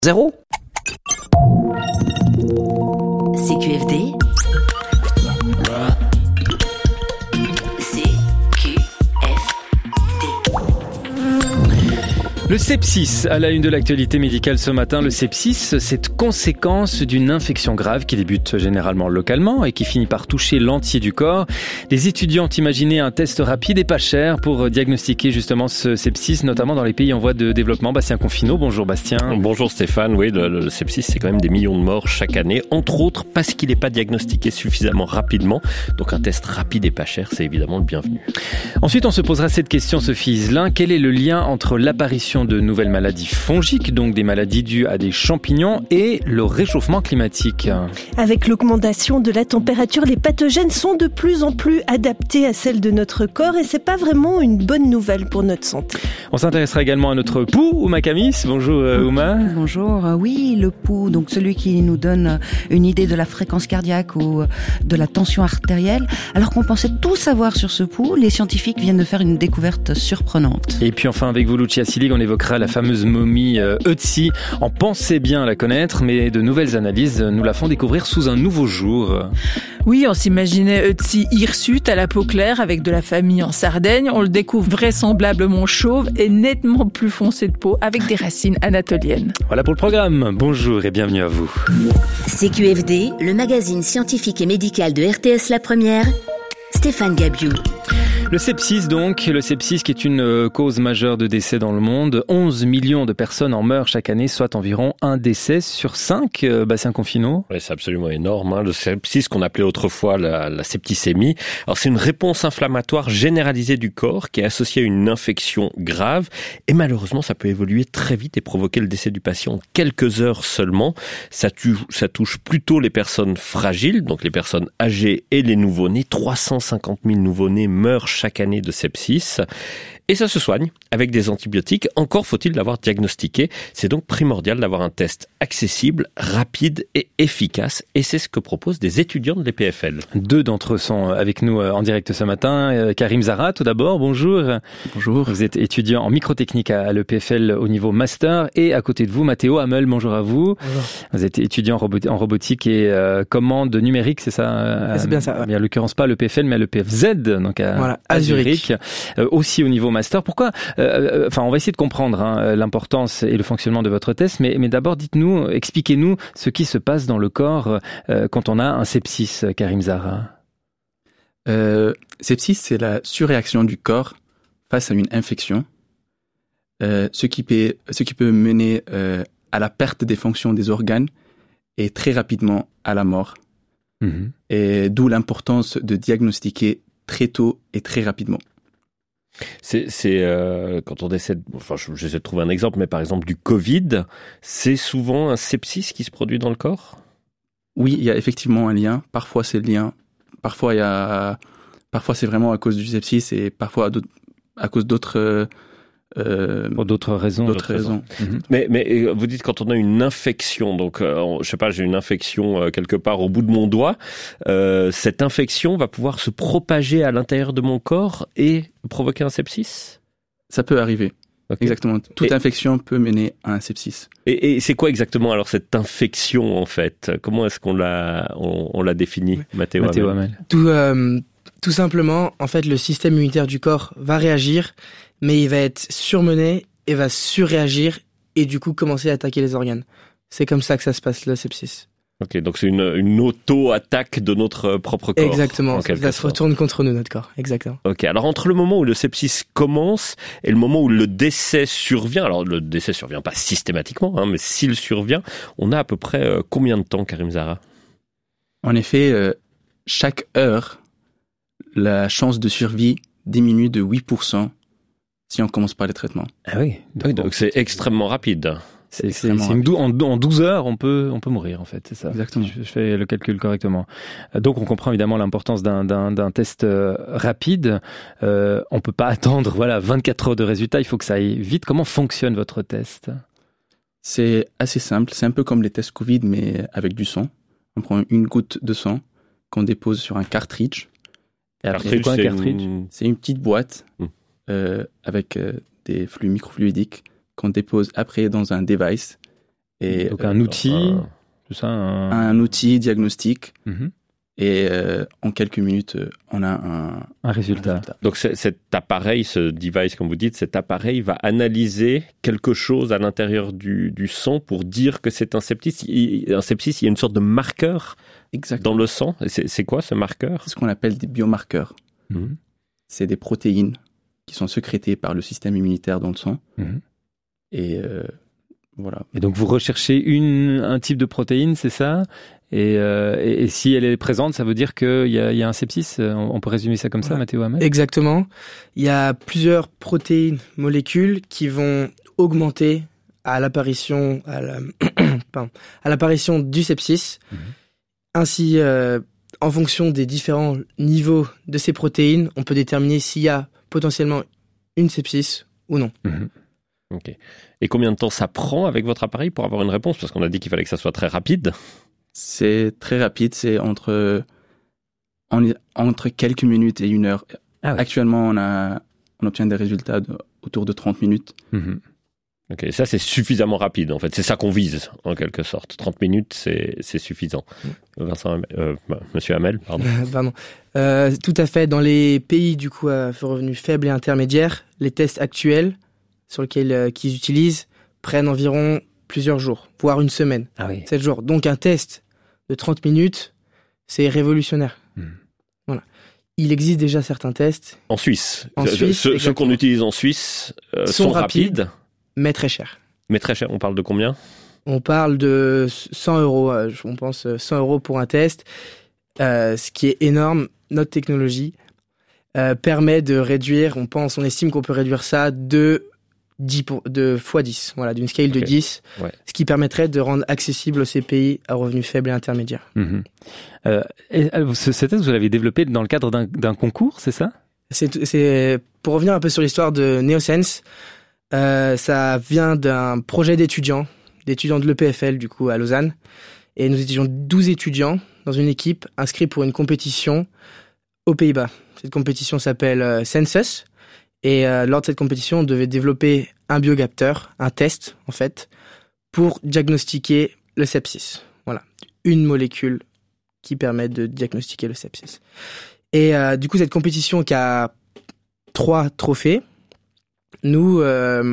0. CQFD. Le sepsis, à la une de l'actualité médicale ce matin. Le sepsis, cette conséquence d'une infection grave qui débute généralement localement et qui finit par toucher l'entier du corps. Les étudiants ont imaginé un test rapide et pas cher pour diagnostiquer justement ce sepsis, notamment dans les pays en voie de développement. Bastien Confineau, bonjour Bastien. Bonjour Stéphane, oui, le sepsis c'est quand même des millions de morts chaque année, entre autres parce qu'il n'est pas diagnostiqué suffisamment rapidement. Donc un test rapide et pas cher, c'est évidemment le bienvenu. Ensuite, on se posera cette question, Sophie Iselin. Quel est le lien entre l'apparition de nouvelles maladies fongiques, donc des maladies dues à des champignons, et le réchauffement climatique? Avec l'augmentation de la température, les pathogènes sont de plus en plus adaptés à celles de notre corps et c'est pas vraiment une bonne nouvelle pour notre santé. On s'intéressera également à notre pouls, Ouma Kamis. Bonjour Ouma. Bonjour, oui, le pouls, donc celui qui nous donne une idée de la fréquence cardiaque ou de la tension artérielle. Alors qu'on pensait tout savoir sur ce pouls, les scientifiques viennent de faire une découverte surprenante. Et puis enfin avec vous, Lucia Silig, on évoquera la fameuse momie Ötzi. On pensait bien la connaître, mais de nouvelles analyses nous la font découvrir sous un nouveau jour. Oui, on s'imaginait Ötzi hirsute à la peau claire avec de la famille en Sardaigne. On le découvre vraisemblablement chauve et nettement plus foncé de peau avec des racines anatoliennes. Voilà pour le programme. Bonjour et bienvenue à vous. CQFD, le magazine scientifique et médical de RTS La Première, Stéphane Gabiou. Le sepsis donc, le sepsis qui est une cause majeure de décès dans le monde. 11 millions de personnes en meurent chaque année, soit environ un décès sur 5, Bastien Confineau. Oui, c'est absolument énorme, hein. Le sepsis qu'on appelait autrefois la septicémie. Alors c'est une réponse inflammatoire généralisée du corps qui est associée à une infection grave et malheureusement ça peut évoluer très vite et provoquer le décès du patient en quelques heures seulement. Ça touche plutôt les personnes fragiles, donc les personnes âgées et les nouveau-nés. 350 000 nouveau-nés meurent chaque année de sepsis. Et ça se soigne avec des antibiotiques. Encore faut-il l'avoir diagnostiqué. C'est donc primordial d'avoir un test accessible, rapide et efficace. Et c'est ce que proposent des étudiants de l'EPFL. 2 d'entre eux sont avec nous en direct ce matin. Karim Zara, tout d'abord, bonjour. Bonjour. Vous êtes étudiant en microtechnique à l'EPFL au niveau master. Et à côté de vous, Mathéo Hamel, bonjour à vous. Bonjour. Vous êtes étudiant en robotique et commande numérique, c'est ça? C'est bien ça. Ouais. Mais en l'occurrence pas à l'EPFL, mais à l'EPFZ, donc à Zurich. Aussi au niveau master. Pourquoi on va essayer de comprendre l'importance et le fonctionnement de votre test, mais d'abord dites-nous, expliquez-nous ce qui se passe dans le corps quand on a un sepsis, Karim Zara. Sepsis, c'est la surréaction du corps face à une infection, ce qui peut mener à la perte des fonctions des organes et très rapidement à la mort. Mm-hmm. Et d'où l'importance de diagnostiquer très tôt et très rapidement. C'est quand on essaie j'essaie de trouver un exemple, mais par exemple du Covid, c'est souvent un sepsis qui se produit dans le corps? Oui, il y a effectivement un lien. Parfois c'est le lien. Parfois c'est vraiment à cause du sepsis et parfois à cause d'autres pour d'autres raisons. Mm-hmm. Mais vous dites quand on a une infection, donc je sais pas, j'ai une infection quelque part au bout de mon doigt, cette infection va pouvoir se propager à l'intérieur de mon corps et provoquer un sepsis? Ça peut arriver. Okay. Exactement. Toute infection peut mener à un sepsis. Et c'est quoi exactement alors cette infection en fait? Comment est-ce qu'on l'a définie, oui. Mathéo Hamel? Tout simplement, en fait, le système immunitaire du corps va réagir, mais il va être surmené et va surréagir et du coup commencer à attaquer les organes. C'est comme ça que ça se passe, le sepsis. Ok, donc c'est une auto-attaque de notre propre corps. Exactement, ça se retourne contre nous, notre corps, exactement. Ok, alors entre le moment où le sepsis commence et le moment où le décès survient, alors le décès survient pas systématiquement, mais s'il survient, on a à peu près combien de temps, Karim Zara? En effet, chaque heure, la chance de survie diminue de 8% si on commence par les traitements. Ah oui, donc c'est extrêmement rapide. En 12 heures, on peut mourir, en fait, c'est ça. Exactement. Je fais le calcul correctement. Donc, on comprend évidemment l'importance d'un test rapide. On peut pas attendre, 24 heures de résultats. Il faut que ça aille vite. Comment fonctionne votre test? C'est assez simple. C'est un peu comme les tests Covid, mais avec du sang. On prend une goutte de sang qu'on dépose sur un cartridge. Et après, c'est une petite boîte avec des flux microfluidiques qu'on dépose après dans un device Et donc un outil, tout ça, un outil diagnostic. Et en quelques minutes, on a un résultat. Donc cet appareil, ce device, comme vous dites, cet appareil va analyser quelque chose à l'intérieur du sang pour dire que c'est un sepsis. Un sepsis, il y a une sorte de marqueur dans le sang. C'est quoi ce marqueur ? C'est ce qu'on appelle des biomarqueurs. C'est des protéines qui sont sécrétées par le système immunitaire dans le sang. Et voilà. Et donc vous recherchez un type de protéine, c'est ça ? Et si elle est présente, ça veut dire qu'il y a un sepsis. On peut résumer ça comme ça, Mathéo Hamel ? Exactement. Il y a plusieurs protéines, molécules qui vont augmenter à l'apparition du sepsis. Ainsi, en fonction des différents niveaux de ces protéines, on peut déterminer s'il y a potentiellement une sepsis ou non. Ok. Et combien de temps ça prend avec votre appareil pour avoir une réponse ? Parce qu'on a dit qu'il fallait que ça soit très rapide. C'est très rapide, c'est entre quelques minutes et 1 heure. Ah oui. Actuellement, on obtient des résultats autour de 30 minutes. Ok, ça c'est suffisamment rapide en fait, c'est ça qu'on vise en quelque sorte. 30 minutes, c'est suffisant. Monsieur Hamel, pardon. Pardon. Tout à fait. Dans les pays du coup à revenus faibles et intermédiaires, les tests actuels sur lesquels qu'ils utilisent prennent environ plusieurs jours, voire une semaine, 7 jours. Donc un test de 30 minutes, c'est révolutionnaire. Voilà. Il existe déjà certains tests. En Suisse. Ceux qu'on utilise en Suisse sont rapides. Mais très chers. Mais très cher, on parle de combien ? On parle de 100 €, on pense 100 € pour un test, ce qui est énorme. Notre technologie permet de réduire, on estime qu'on peut réduire ça de fois 10, voilà, d'une scale de 10, ce qui permettrait de rendre accessible ces pays à revenus faibles et intermédiaires. Ce test, vous l'avez développé dans le cadre d'un concours, c'est ça ? C'est pour revenir un peu sur l'histoire de Neosense, ça vient d'un projet d'étudiants de l'EPFL du coup à Lausanne, et nous étions 12 étudiants dans une équipe inscrits pour une compétition aux Pays-Bas. Cette compétition s'appelle Census. Et lors de cette compétition, on devait développer un biocapteur, un test en fait, pour diagnostiquer le sepsis. Voilà, une molécule qui permet de diagnostiquer le sepsis. Et du coup, cette compétition qui a 3 trophées, nous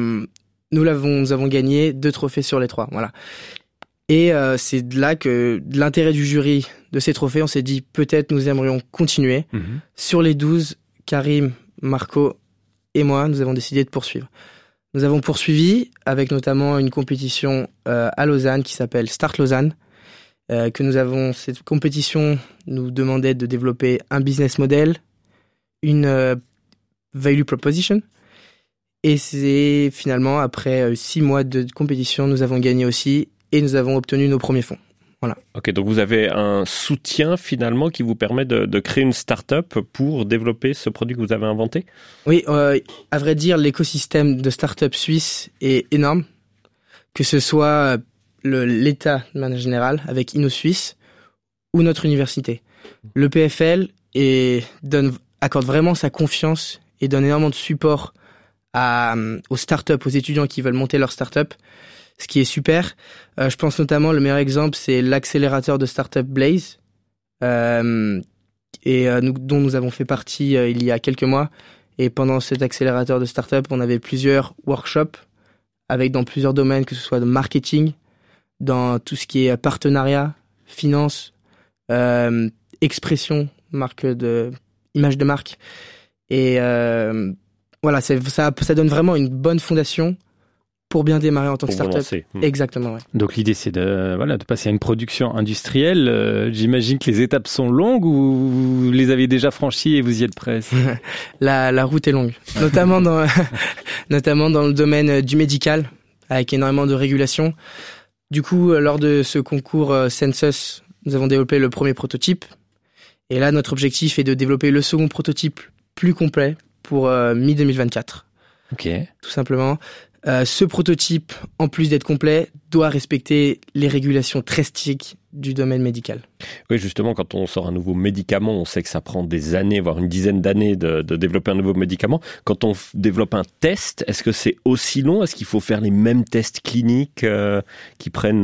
avons gagné 2 trophées sur les 3. Voilà. Et c'est de là que de l'intérêt du jury de ces trophées, on s'est dit peut-être nous aimerions continuer. Sur les 12, Karim, Marco et moi, nous avons décidé de poursuivre. Nous avons poursuivi avec notamment une compétition à Lausanne qui s'appelle Start Lausanne. Cette compétition nous demandait de développer un business model, une value proposition. Et c'est finalement, après 6 mois de compétition, nous avons gagné aussi et nous avons obtenu nos premiers fonds. Voilà. Ok, donc vous avez un soutien finalement qui vous permet de créer une start-up pour développer ce produit que vous avez inventé ? Oui, à vrai dire, l'écosystème de start-up suisse est énorme. Que ce soit l'État de manière générale, avec InnoSuisse, ou notre université. Le PFL accorde vraiment sa confiance et donne énormément de support aux start-up, aux étudiants qui veulent monter leur start-up. Ce qui est super. Je pense notamment, le meilleur exemple, c'est l'accélérateur de start-up Blaze, dont nous avons fait partie il y a quelques mois. Et pendant cet accélérateur de start-up, on avait plusieurs workshops dans plusieurs domaines, que ce soit de marketing, dans tout ce qui est partenariat, finance, expression, image de marque. Et voilà, ça donne vraiment une bonne fondation pour bien démarrer en tant que start-up. Exactement, ouais. Donc l'idée c'est de passer à une production industrielle. J'imagine que les étapes sont longues ou vous les avez déjà franchies et vous y êtes presque. La route est longue, notamment dans le domaine du médical, avec énormément de régulation. Du coup, lors de ce concours Census, nous avons développé le premier prototype. Et là, notre objectif est de développer le second prototype plus complet pour mi-2024. Ok. Tout simplement. Ce prototype, en plus d'être complet, doit respecter les régulations très strictes du domaine médical. Oui, justement, quand on sort un nouveau médicament, on sait que ça prend des années, voire une dizaine d'années de développer un nouveau médicament. Quand on développe un test, est-ce que c'est aussi long ? Est-ce qu'il faut faire les mêmes tests cliniques qui prennent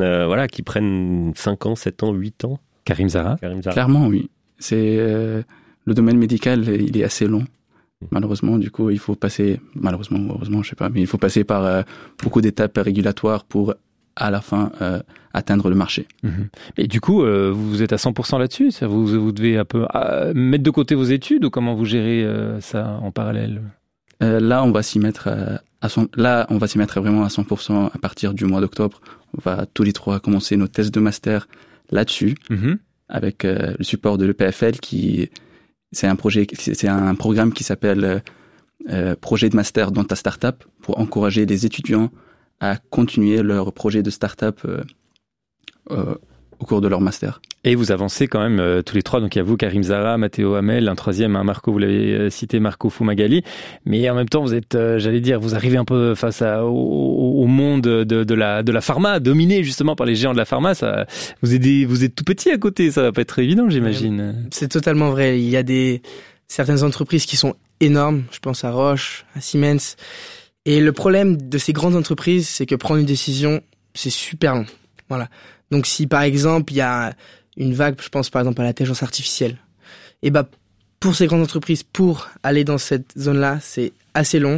5 ans, 7 ans, 8 ans ? Karim Zara. Clairement, oui. C'est le domaine médical, il est assez long. Malheureusement, du coup, il faut passer, malheureusement ou heureusement, je sais pas, mais il faut passer par beaucoup d'étapes régulatoires pour, à la fin, atteindre le marché. Et du coup, vous êtes à 100% là-dessus ? Vous devez un peu mettre de côté vos études ou comment vous gérez ça en parallèle ? Là, on va s'y mettre vraiment à 100% à partir du mois d'octobre. On va tous les 3 commencer nos tests de master là-dessus, avec le support de l'EPFL c'est un programme qui s'appelle Projet de Master dans ta Startup pour encourager les étudiants à continuer leur projet de startup au cours de leur master. Et vous avancez quand même tous les 3, donc il y a vous, Karim Zara, Matteo Hamel, un troisième, Marco, vous l'avez cité, Marco Fumagalli, mais en même temps vous êtes, vous arrivez un peu face au monde de la pharma, dominé justement par les géants de la pharma. Vous êtes tout petit à côté, ça va pas être évident, j'imagine. C'est totalement vrai. Il y a certaines entreprises qui sont énormes, je pense à Roche, à Siemens, et le problème de ces grandes entreprises, c'est que prendre une décision, c'est super long. Voilà. Donc si par exemple il y a une vague, je pense par exemple à l'intelligence artificielle, et pour ces grandes entreprises, pour aller dans cette zone-là, c'est assez long.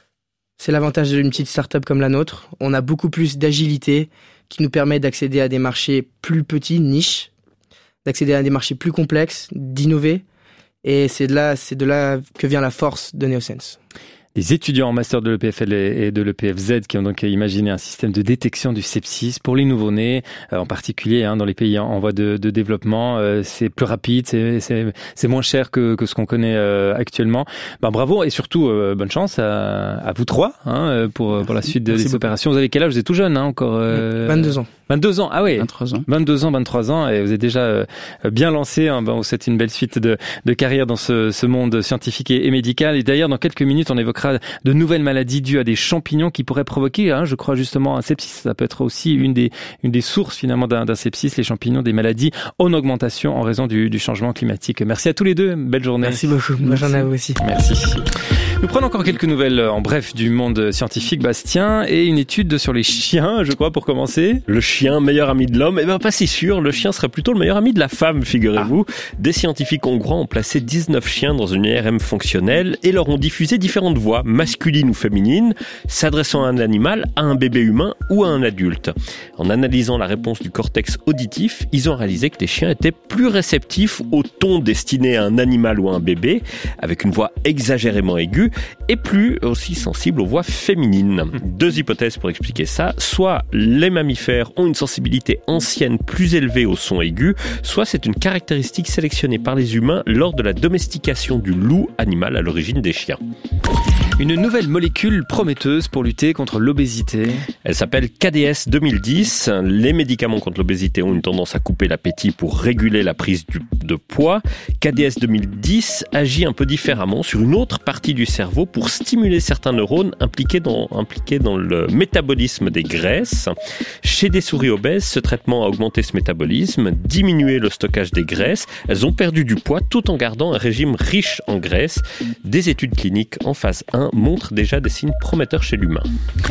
C'est l'avantage d'une petite start-up comme la nôtre. On a beaucoup plus d'agilité qui nous permet d'accéder à des marchés plus petits, niches, d'accéder à des marchés plus complexes, d'innover. Et c'est de là que vient la force de Neosense. Les étudiants en master de l'EPFL et de l'EPFZ qui ont donc imaginé un système de détection du sepsis pour les nouveau-nés, en particulier dans les pays en voie de développement. C'est plus rapide, c'est moins cher que ce qu'on connaît actuellement. Bravo et surtout bonne chance à vous 3 pour la suite des opérations. Vous avez quel âge ? Vous êtes tout jeune encore 22 ans. 22 ans, ah oui. 23 ans. 23 ans et vous êtes déjà bien lancé. Vous souhaite une belle suite de carrière dans ce monde scientifique et médical. Et d'ailleurs, dans quelques minutes, on évoquera de nouvelles maladies dues à des champignons qui pourraient provoquer, je crois justement, un sepsis. Ça peut être aussi une des sources finalement d'un sepsis, les champignons, des maladies en augmentation en raison du changement climatique. Merci à tous les deux. Belle journée. Merci beaucoup. Bonne journée à vous aussi. Merci. Nous prenons encore quelques nouvelles en bref du monde scientifique, Bastien, et une étude sur les chiens, je crois, pour commencer. Le chien, meilleur ami de l'homme. Pas si sûr, le chien serait plutôt le meilleur ami de la femme, figurez-vous. Des scientifiques hongrois ont placé 19 chiens dans une IRM fonctionnelle et leur ont diffusé différentes voix, masculines ou féminines, s'adressant à un animal, à un bébé humain ou à un adulte. En analysant la réponse du cortex auditif, ils ont réalisé que les chiens étaient plus réceptifs au ton destiné à un animal ou à un bébé, avec une voix exagérément aiguë, et plus aussi sensibles aux voix féminines. 2 hypothèses pour expliquer ça. Soit les mammifères ont une sensibilité ancienne plus élevée au son aigu, soit c'est une caractéristique sélectionnée par les humains lors de la domestication du loup, animal à l'origine des chiens. Une nouvelle molécule prometteuse pour lutter contre l'obésité. Elle s'appelle KDS 2010. Les médicaments contre l'obésité ont une tendance à couper l'appétit pour réguler la prise de poids. KDS 2010 agit un peu différemment sur une autre partie du cerveau pour stimuler certains neurones impliqués dans le métabolisme des graisses. Chez des souris obèses, ce traitement a augmenté ce métabolisme, diminué le stockage des graisses. Elles ont perdu du poids tout en gardant un régime riche en graisses. Des études cliniques en phase 1 montrent déjà des signes prometteurs chez l'humain.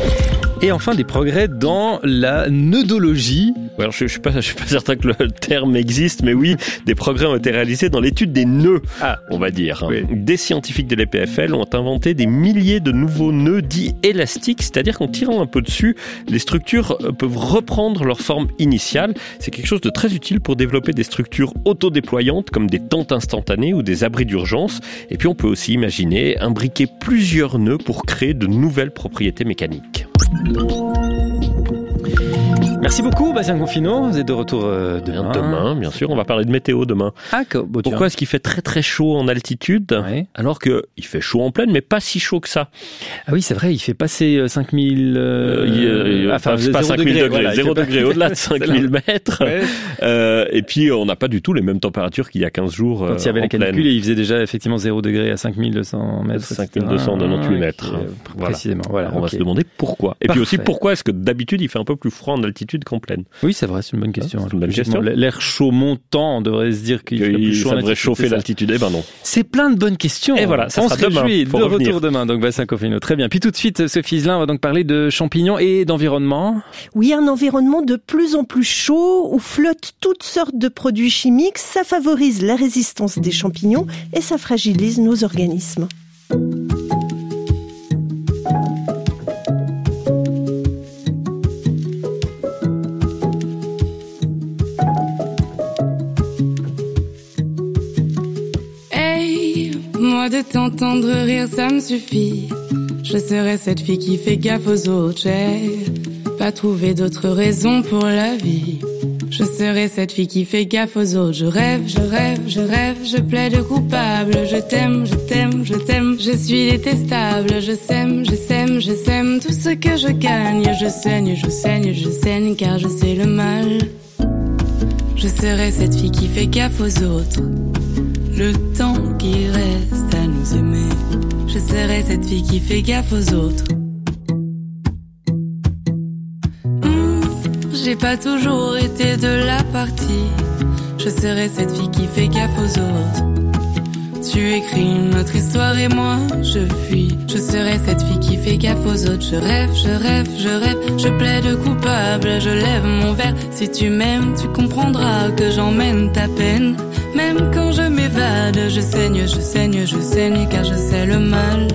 Et enfin, des progrès dans la nœudologie. Alors, je suis pas certain que le terme existe, mais oui, des progrès ont été réalisés dans l'étude des nœuds, on va dire. Oui. Des scientifiques de l'EPFL ont inventé des milliers de nouveaux nœuds dits élastiques, c'est-à-dire qu'en tirant un peu dessus, les structures peuvent reprendre leur forme initiale. C'est quelque chose de très utile pour développer des structures autodéployantes comme des tentes instantanées ou des abris d'urgence. Et puis on peut aussi imaginer imbriquer plusieurs nœuds pour créer de nouvelles propriétés mécaniques. Merci beaucoup, Bastien Confino. Vous êtes de retour demain. Demain, bien sûr. On va parler de météo demain. Ah, pourquoi est-ce qu'il fait très très chaud en altitude, alors que il fait chaud en plaine, mais pas si chaud que ça? Ah oui, c'est vrai, il fait passer 5000... pas 5000 degrés, 0 degrés, au-delà de 5000 mètres. Ouais. Et puis, on n'a pas du tout les mêmes températures qu'il y a 15 jours. Quand il y avait la canicule, il faisait déjà effectivement 0 degré à 5200 mètres. 5298 mètres. Précisément. Voilà. On va se demander pourquoi. Et puis aussi, pourquoi est-ce que d'habitude, il fait un peu plus froid en altitude qu'en plaine? Oui, c'est vrai, c'est une bonne question. C'est une bonne question. L'air chaud montant, on devrait se dire qu'il ferait plus chaud. Ça devrait chauffer l'altitude. Eh ben non. C'est plein de bonnes questions. Et voilà, ça on sera se réjouit. De retour demain, donc Bastien Confino. Très bien. Puis tout de suite, Sophie Iselin, on va donc parler de champignons et d'environnement. Oui, un environnement de plus en plus chaud où flottent toutes sortes de produits chimiques. Ça favorise la résistance des champignons et ça fragilise nos organismes. Moi de t'entendre rire ça me suffit. Je serai cette fille qui fait gaffe aux autres. J'ai pas trouvé d'autre raison pour la vie. Je serai cette fille qui fait gaffe aux autres. Je rêve, je rêve, je rêve, je plaide coupable. Je t'aime, je t'aime, je t'aime. Je suis détestable. Je sème, je sème, je sème tout ce que je gagne. Je saigne, je saigne, je saigne car je sais le mal. Je serai cette fille qui fait gaffe aux autres. Le temps qui reste à nous aimer. Je serai cette fille qui fait gaffe aux autres. J'ai pas toujours été de la partie. Je serai cette fille qui fait gaffe aux autres. Tu écris une autre histoire et moi je fuis. Je serai cette fille qui fait gaffe aux autres. Je rêve, je rêve, je rêve. Je plaide coupable, je lève mon verre. Si tu m'aimes, tu comprendras que j'emmène ta peine. Même quand je m'évade, je saigne, je saigne, je saigne car je sais le mal.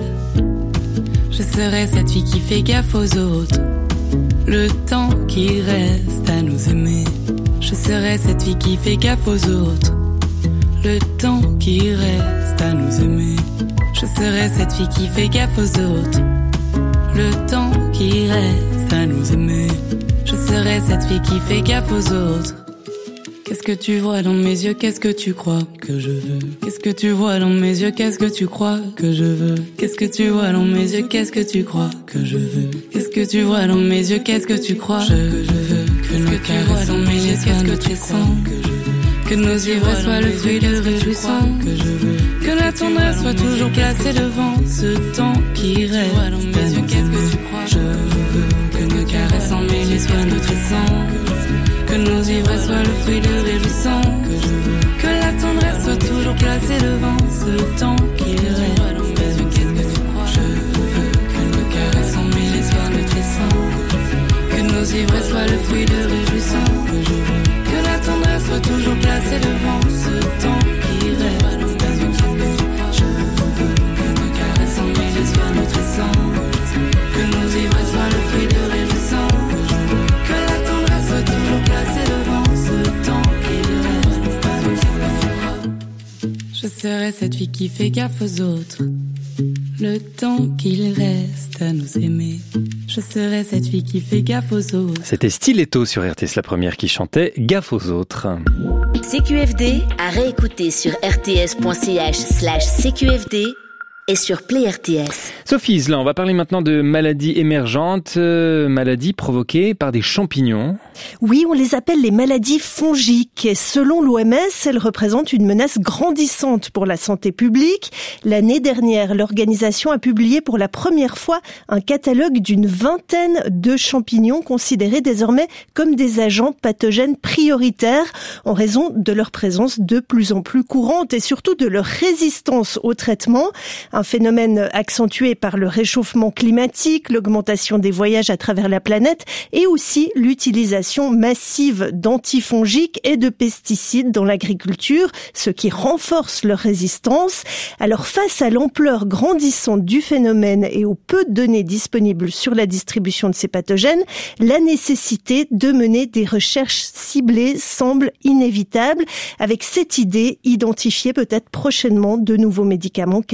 Je serai cette fille qui fait gaffe aux autres. Le temps qui reste à nous aimer. Je serai cette fille qui fait gaffe aux autres. Le temps qui reste à nous aimer. Je serai cette fille qui fait gaffe aux autres. Le temps qui reste à nous aimer. Je serai cette fille qui fait gaffe aux autres. Qu'est-ce que tu vois dans mes yeux, qu'est-ce que tu crois que je veux? Qu'est-ce que tu vois dans mes yeux, qu'est-ce que tu crois que je veux? Qu'est-ce que tu vois dans mes yeux, qu'est-ce que tu crois que je veux? Qu'est-ce que tu vois dans mes yeux, qu'est-ce que tu crois que je veux? Qu'est-ce que tu vois dans mes yeux, qu'est-ce que tu sens que je veux? Que nos ivresses soient le fruit de réjouissant que je veux. Que la tendresse soit toujours placée devant ce temps qui reste à nos yeux, qu'est-ce que tu crois? Je veux que nos caresses en mêlées soient nutrissants. Que nos ivresses soient le fruit de réjouissant que je veux. Que la tendresse soit toujours placée devant ce temps qui reste à nos yeux, qu'est-ce que tu crois? Je veux que nos caresses en mêlées soient nutrissants. Que nos ivresses soient le fruit de réjouissant que je veux. Que la tendresse soit toujours placée devant ce temps qui reste à nos yeux, qu'est-ce que tu crois? Je veux que nos caresses en mêlées soient nutrissants. Que nos ivresses soient le fruit de réjouissant que je veux. Que la tendresse soit toujours placée devant ce temps qui reste à nos yeux. Je serai cette fille qui fait gaffe aux autres. Le temps qu'il reste à nous aimer. Je serai cette fille qui fait gaffe aux autres. C'était Stiletto sur RTS La Première qui chantait Gaffe aux autres. CQFD à réécouter sur rts.ch/CQFD et sur Play RTS. Sophie Iselin, on va parler maintenant de maladies émergentes, maladies provoquées par des champignons. Oui, on les appelle les maladies fongiques. Et selon l'OMS, elles représentent une menace grandissante pour la santé publique. L'année dernière, l'organisation a publié pour la première fois un catalogue d'une vingtaine de champignons considérés désormais comme des agents pathogènes prioritaires en raison de leur présence de plus en plus courante et surtout de leur résistance au traitement. Un phénomène accentué par le réchauffement climatique, l'augmentation des voyages à travers la planète et aussi l'utilisation massive d'antifongiques et de pesticides dans l'agriculture, ce qui renforce leur résistance. Alors face à l'ampleur grandissante du phénomène et aux peu de données disponibles sur la distribution de ces pathogènes, la nécessité de mener des recherches ciblées semble inévitable. Avec cette idée, identifier peut-être prochainement de nouveaux médicaments capables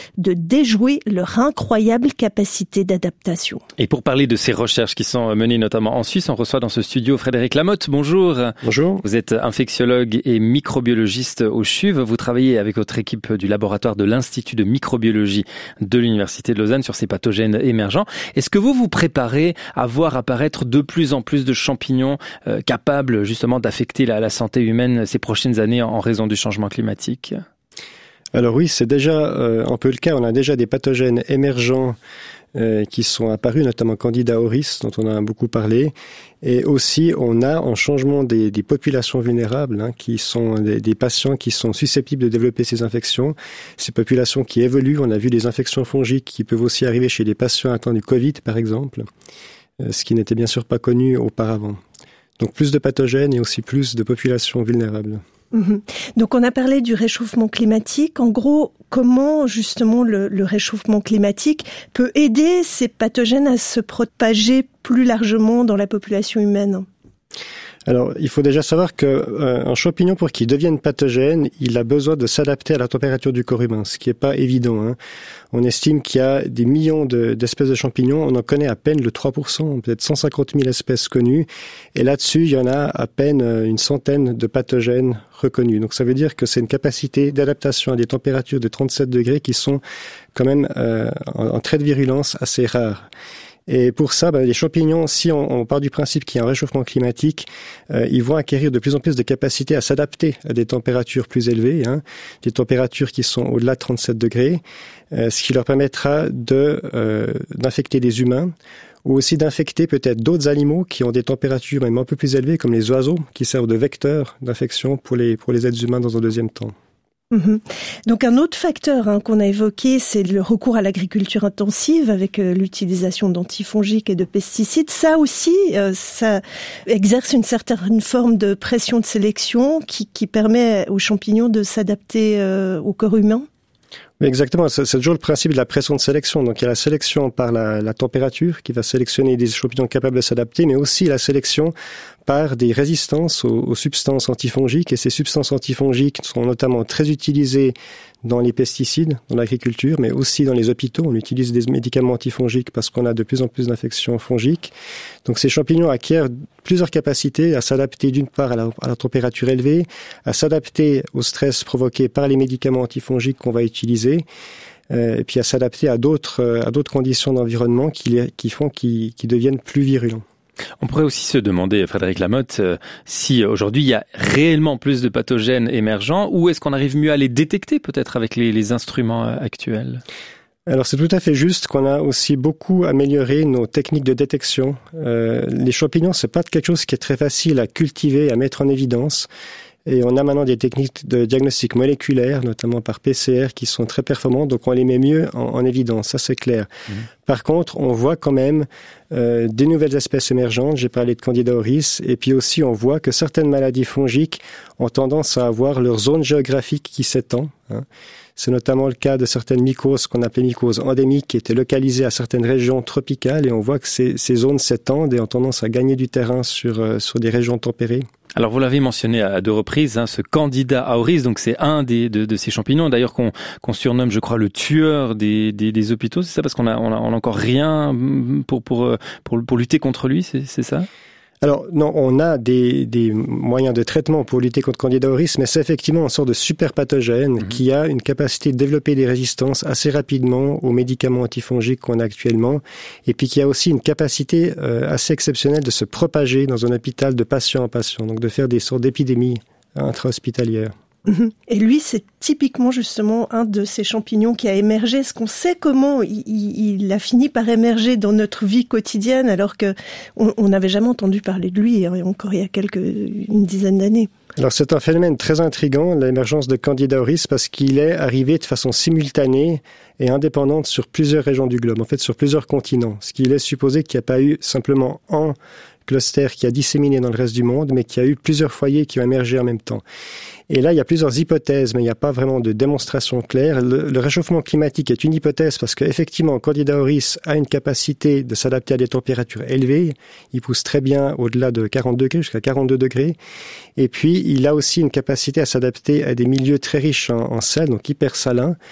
de déjouer leur incroyable capacité d'adaptation. Et pour parler de ces recherches qui sont menées notamment en Suisse, on reçoit dans ce studio Frédéric Lamotte. Bonjour. Bonjour. Vous êtes infectiologue et microbiologiste au CHUV. Vous travaillez avec votre équipe du laboratoire de l'Institut de microbiologie de l'Université de Lausanne sur ces pathogènes émergents. Est-ce que vous vous préparez à voir apparaître de plus en plus de champignons capables justement d'affecter la santé humaine ces prochaines années en raison du changement climatique ? Alors oui, c'est déjà un peu le cas. On a déjà des pathogènes émergents qui sont apparus, notamment Candida auris, dont on a beaucoup parlé. Et aussi, on a un changement des populations vulnérables, qui sont des patients qui sont susceptibles de développer ces infections. Ces populations qui évoluent, on a vu des infections fongiques qui peuvent aussi arriver chez des patients atteints du Covid, par exemple, ce qui n'était bien sûr pas connu auparavant. Donc plus de pathogènes et aussi plus de populations vulnérables. Donc on a parlé du réchauffement climatique. En gros, comment justement le réchauffement climatique peut aider ces pathogènes à se propager plus largement dans la population humaine ? Alors, il faut déjà savoir qu'un champignon, pour qu'il devienne pathogène, il a besoin de s'adapter à la température du corps humain, ce qui n'est pas évident. On estime qu'il y a des millions d'espèces de champignons, on en connaît à peine le 3%, peut-être 150 000 espèces connues, et là-dessus, il y en a à peine une centaine de pathogènes reconnus. Donc ça veut dire que c'est une capacité d'adaptation à des températures de 37 degrés qui sont quand même en trait de virulence assez rares. Et pour ça, les champignons, si on part du principe qu'il y a un réchauffement climatique, ils vont acquérir de plus en plus de capacité à s'adapter à des températures plus élevées, des températures qui sont au-delà de 37 degrés, ce qui leur permettra d'infecter des humains ou aussi d'infecter peut-être d'autres animaux qui ont des températures même un peu plus élevées, comme les oiseaux, qui servent de vecteurs d'infection pour les êtres humains dans un deuxième temps. Donc un autre facteur qu'on a évoqué, c'est le recours à l'agriculture intensive avec l'utilisation d'antifongiques et de pesticides. Ça aussi, ça exerce une certaine forme de pression de sélection qui permet aux champignons de s'adapter au corps humain. Exactement, c'est toujours le principe de la pression de sélection. Donc il y a la sélection par la température qui va sélectionner des champignons capables de s'adapter, mais aussi la sélection par des résistances aux substances antifongiques. Et ces substances antifongiques sont notamment très utilisées dans les pesticides, dans l'agriculture, mais aussi dans les hôpitaux. On utilise des médicaments antifongiques parce qu'on a de plus en plus d'infections fongiques. Donc ces champignons acquièrent plusieurs capacités à s'adapter d'une part à la température élevée, à s'adapter au stress provoqué par les médicaments antifongiques qu'on va utiliser, et puis à s'adapter à d'autres conditions d'environnement qui font qu'ils deviennent plus virulents. On pourrait aussi se demander, Frédéric Lamotte, si aujourd'hui il y a réellement plus de pathogènes émergents, ou est-ce qu'on arrive mieux à les détecter peut-être avec les instruments actuels ? Alors c'est tout à fait juste qu'on a aussi beaucoup amélioré nos techniques de détection. Les champignons, c'est pas quelque chose qui est très facile à cultiver, à mettre en évidence. Et on a maintenant des techniques de diagnostic moléculaire, notamment par PCR, qui sont très performantes, donc on les met mieux en évidence, ça c'est clair. Par contre, on voit quand même des nouvelles espèces émergentes, j'ai parlé de Candida auris, et puis aussi on voit que certaines maladies fongiques ont tendance à avoir leur zone géographique qui s'étend. C'est notamment le cas de certaines mycoses qu'on appelait mycoses endémiques qui étaient localisées à certaines régions tropicales, et on voit que ces zones s'étendent et ont tendance à gagner du terrain sur des régions tempérées. Alors vous l'avez mentionné à 2 reprises, ce Candida auris, donc c'est un de ces champignons, d'ailleurs qu'on surnomme, je crois, le tueur des hôpitaux, c'est ça, parce qu'on a encore rien pour lutter contre lui, c'est ça ? Alors non, on a des moyens de traitement pour lutter contre Candida auris, mais c'est effectivement une sorte de super pathogène qui a une capacité de développer des résistances assez rapidement aux médicaments antifongiques qu'on a actuellement, et puis qui a aussi une capacité assez exceptionnelle de se propager dans un hôpital de patient en patient, donc de faire des sortes d'épidémies intra-hospitalières. Et lui, c'est typiquement justement un de ces champignons qui a émergé. Est-ce qu'on sait comment il a fini par émerger dans notre vie quotidienne alors que on n'avait jamais entendu parler de lui encore il y a une dizaine d'années? Alors c'est un phénomène très intriguant, l'émergence de Candida auris, parce qu'il est arrivé de façon simultanée et indépendante sur plusieurs régions du globe, en fait sur plusieurs continents. Ce qui laisse supposer qu'il n'y a pas eu simplement un cluster qui a disséminé dans le reste du monde, mais qu'il y a eu plusieurs foyers qui ont émergé en même temps. Et là, il y a plusieurs hypothèses, mais il n'y a pas vraiment de démonstration claire. Le réchauffement climatique est une hypothèse parce qu'effectivement, Candida auris a une capacité de s'adapter à des températures élevées. Il pousse très bien au-delà de 40 degrés, jusqu'à 42 degrés. Et puis, il a aussi une capacité à s'adapter à des milieux très riches en sel, donc hyper salins.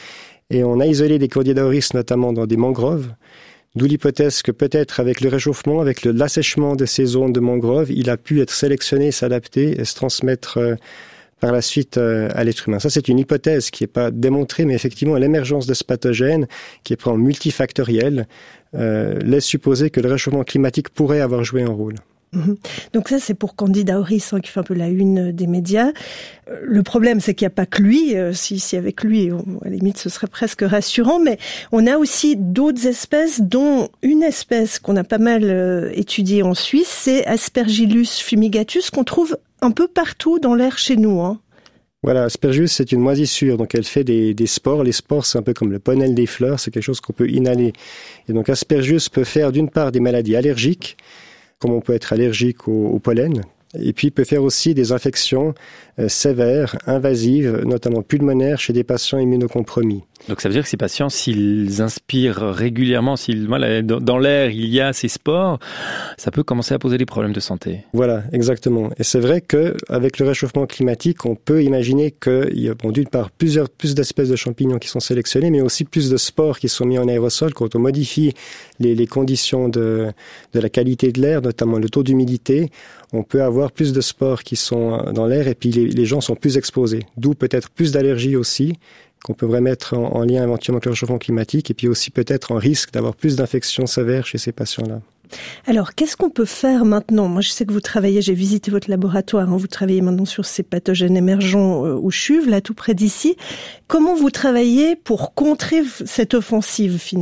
Et on a isolé des Candida auris notamment dans des mangroves, d'où l'hypothèse que peut-être avec le réchauffement, avec l'assèchement de ces zones de mangroves, il a pu être sélectionné, s'adapter et se transmettre par la suite à l'être humain. Ça, c'est une hypothèse qui n'est pas démontrée, mais effectivement, l'émergence de ce pathogène, qui est probablement multifactoriel, laisse supposer que le réchauffement climatique pourrait avoir joué un rôle. Donc ça, c'est pour Candida auris, qui fait un peu la une des médias. Le problème, c'est qu'il n'y a pas que lui. Si avec lui, à la limite, ce serait presque rassurant. Mais on a aussi d'autres espèces, dont une espèce qu'on a pas mal étudiée en Suisse, c'est Aspergillus fumigatus, qu'on trouve un peu partout dans l'air chez nous. Voilà, Aspergillus, c'est une moisissure, donc elle fait des spores. Les spores, c'est un peu comme le pollen des fleurs, c'est quelque chose qu'on peut inhaler. Et donc Aspergillus peut faire d'une part des maladies allergiques, comme on peut être allergique au pollen, et puis peut faire aussi des infections sévères, invasives, notamment pulmonaires chez des patients immunocompromis. Donc ça veut dire que ces patients, s'ils inspirent régulièrement, dans l'air il y a ces spores, ça peut commencer à poser des problèmes de santé. Voilà, exactement. Et c'est vrai qu'avec le réchauffement climatique, on peut imaginer qu'il y a d'une part plus d'espèces de champignons qui sont sélectionnés, mais aussi plus de spores qui sont mis en aérosol. Quand on modifie les conditions de la qualité de l'air, notamment le taux d'humidité, on peut avoir plus de spores qui sont dans l'air et puis les gens sont plus exposés. D'où peut-être plus d'allergies aussi, qu'on peut remettre en lien éventuellement avec le réchauffement climatique, et puis aussi peut-être un risque d'avoir plus d'infections sévères chez ces patients-là. Alors, qu'est-ce qu'on peut faire maintenant ? Moi, je sais que vous travaillez, j'ai visité votre laboratoire, vous travaillez maintenant sur ces pathogènes émergents au CHUV, là tout près d'ici. Comment vous travaillez pour contrer cette offensive finalement ?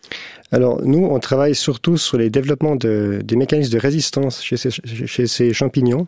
Alors, nous, on travaille surtout sur les développements des mécanismes de résistance chez ces champignons.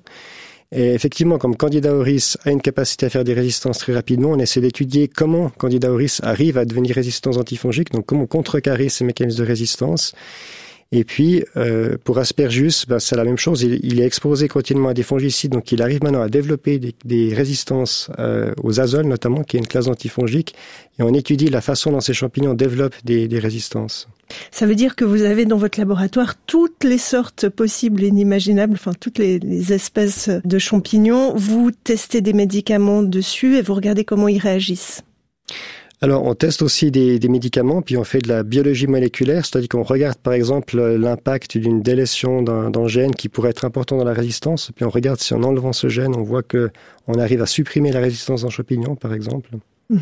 Et effectivement, comme Candida auris a une capacité à faire des résistances très rapidement, on essaie d'étudier comment Candida auris arrive à devenir résistant aux antifongiques, donc comment contrecarrer ces mécanismes de résistance. Et puis, pour Aspergillus, c'est la même chose. Il est exposé continuellement à des fongicides, donc il arrive maintenant à développer des résistances aux azoles, notamment, qui est une classe d'antifongiques. Et on étudie la façon dont ces champignons développent des résistances. Ça veut dire que vous avez dans votre laboratoire toutes les sortes possibles et inimaginables, enfin toutes les espèces de champignons. Vous testez des médicaments dessus et vous regardez comment ils réagissent. Alors, on teste aussi des médicaments, puis on fait de la biologie moléculaire, c'est-à-dire qu'on regarde par exemple l'impact d'une délétion d'un gène qui pourrait être important dans la résistance, puis on regarde si en enlevant ce gène, on voit qu'on arrive à supprimer la résistance d'un champignon, par exemple.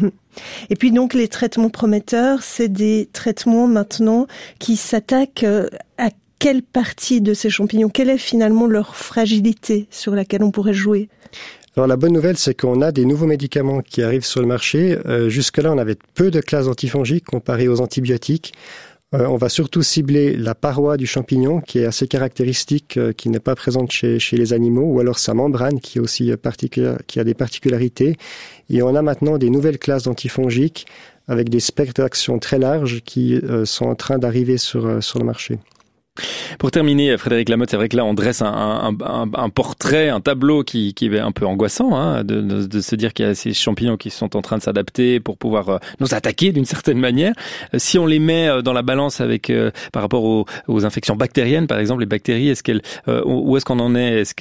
Et puis donc les traitements prometteurs, c'est des traitements maintenant qui s'attaquent à quelle partie de ces champignons ? Quelle est finalement leur fragilité sur laquelle on pourrait jouer ? Alors la bonne nouvelle, c'est qu'on a des nouveaux médicaments qui arrivent sur le marché. Jusque-là, on avait peu de classes antifongiques comparées aux antibiotiques. On va surtout cibler la paroi du champignon, qui est assez caractéristique, qui n'est pas présente chez les animaux, ou alors sa membrane, qui est aussi qui a des particularités. Et on a maintenant des nouvelles classes d'antifongiques avec des spectres d'action très larges qui sont en train d'arriver sur le marché. Pour terminer, Frédéric Lamotte, c'est vrai que là on dresse un portrait, un tableau qui est un peu angoissant, de se dire qu'il y a ces champignons qui sont en train de s'adapter pour pouvoir nous attaquer d'une certaine manière. Si on les met dans la balance avec par rapport aux infections bactériennes, par exemple, les bactéries, où est-ce qu'on en est ? Est-ce que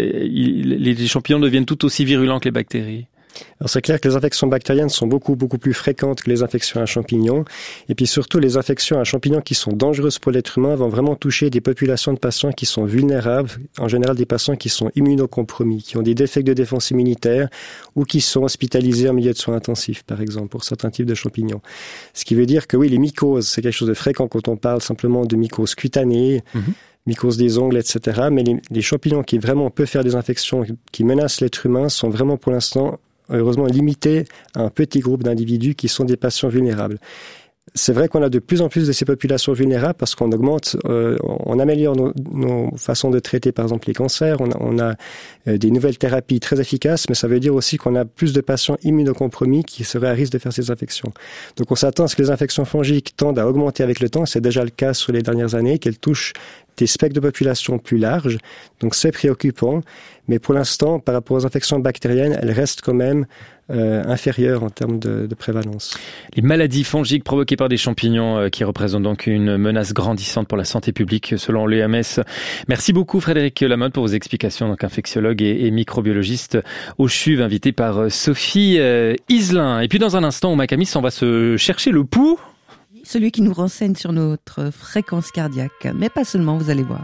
les champignons deviennent tout aussi virulents que les bactéries ? Alors c'est clair que les infections bactériennes sont beaucoup plus fréquentes que les infections à champignons. Et puis surtout, les infections à champignons qui sont dangereuses pour l'être humain vont vraiment toucher des populations de patients qui sont vulnérables, en général des patients qui sont immunocompromis, qui ont des défects de défense immunitaire ou qui sont hospitalisés en milieu de soins intensifs, par exemple, pour certains types de champignons. Ce qui veut dire que oui, les mycoses, c'est quelque chose de fréquent quand on parle simplement de mycoses cutanées, mycoses des ongles, etc. Mais les champignons qui vraiment peuvent faire des infections qui menacent l'être humain sont vraiment pour l'instant heureusement limité à un petit groupe d'individus qui sont des patients vulnérables. C'est vrai qu'on a de plus en plus de ces populations vulnérables parce qu'on augmente, on améliore nos façons de traiter par exemple les cancers, on a des nouvelles thérapies très efficaces, mais ça veut dire aussi qu'on a plus de patients immunocompromis qui seraient à risque de faire ces infections. Donc on s'attend à ce que les infections fongiques tendent à augmenter avec le temps, c'est déjà le cas sur les dernières années, qu'elles touchent des spectres de population plus larges. Donc c'est préoccupant, mais pour l'instant, par rapport aux infections bactériennes, elles restent quand même inférieures en termes de prévalence. Les maladies fongiques provoquées par des champignons qui représentent donc une menace grandissante pour la santé publique selon l'OMS. Merci beaucoup Frédéric Lamotte pour vos explications, donc infectiologue et microbiologiste au CHUV, invité par Sophie Iselin. Et puis dans un instant, au Macamis, on va se chercher le pouls. Celui qui nous renseigne sur notre fréquence cardiaque, mais pas seulement, vous allez voir.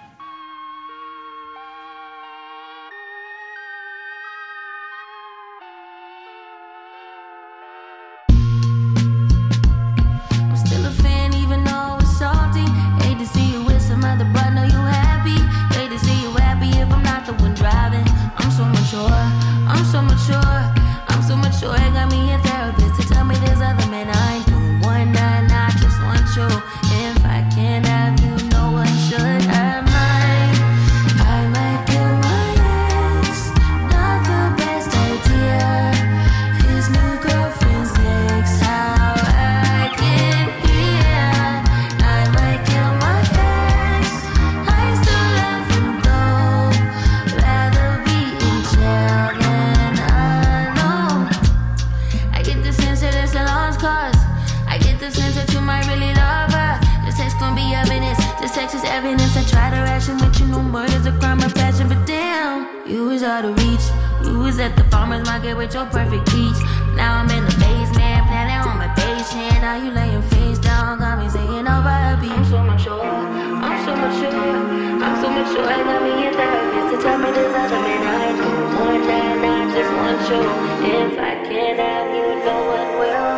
If I can't have you, no one should have mine. I might kill my ex, not the best idea. His new girlfriend's next, how I get here. I might kill my ex, I still love him though. Rather be in jail than alone. I get the sense that it's a lost cause. I get the sense that you might really love her. This text gon' be evidence. This text is evidence. I try to ration with you, no murder's a crime of passion, but damn, you was out of reach. You was at the farmer's market with your perfect peach. Now I'm in the basement, planning on my patient. Now you laying face down, got me saying over a beat. I'm so much sure, I'm so much sure, I'm so much sure. I got me a therapist to tell me there's other men I do more than I just want you. If I can't have you, no one will.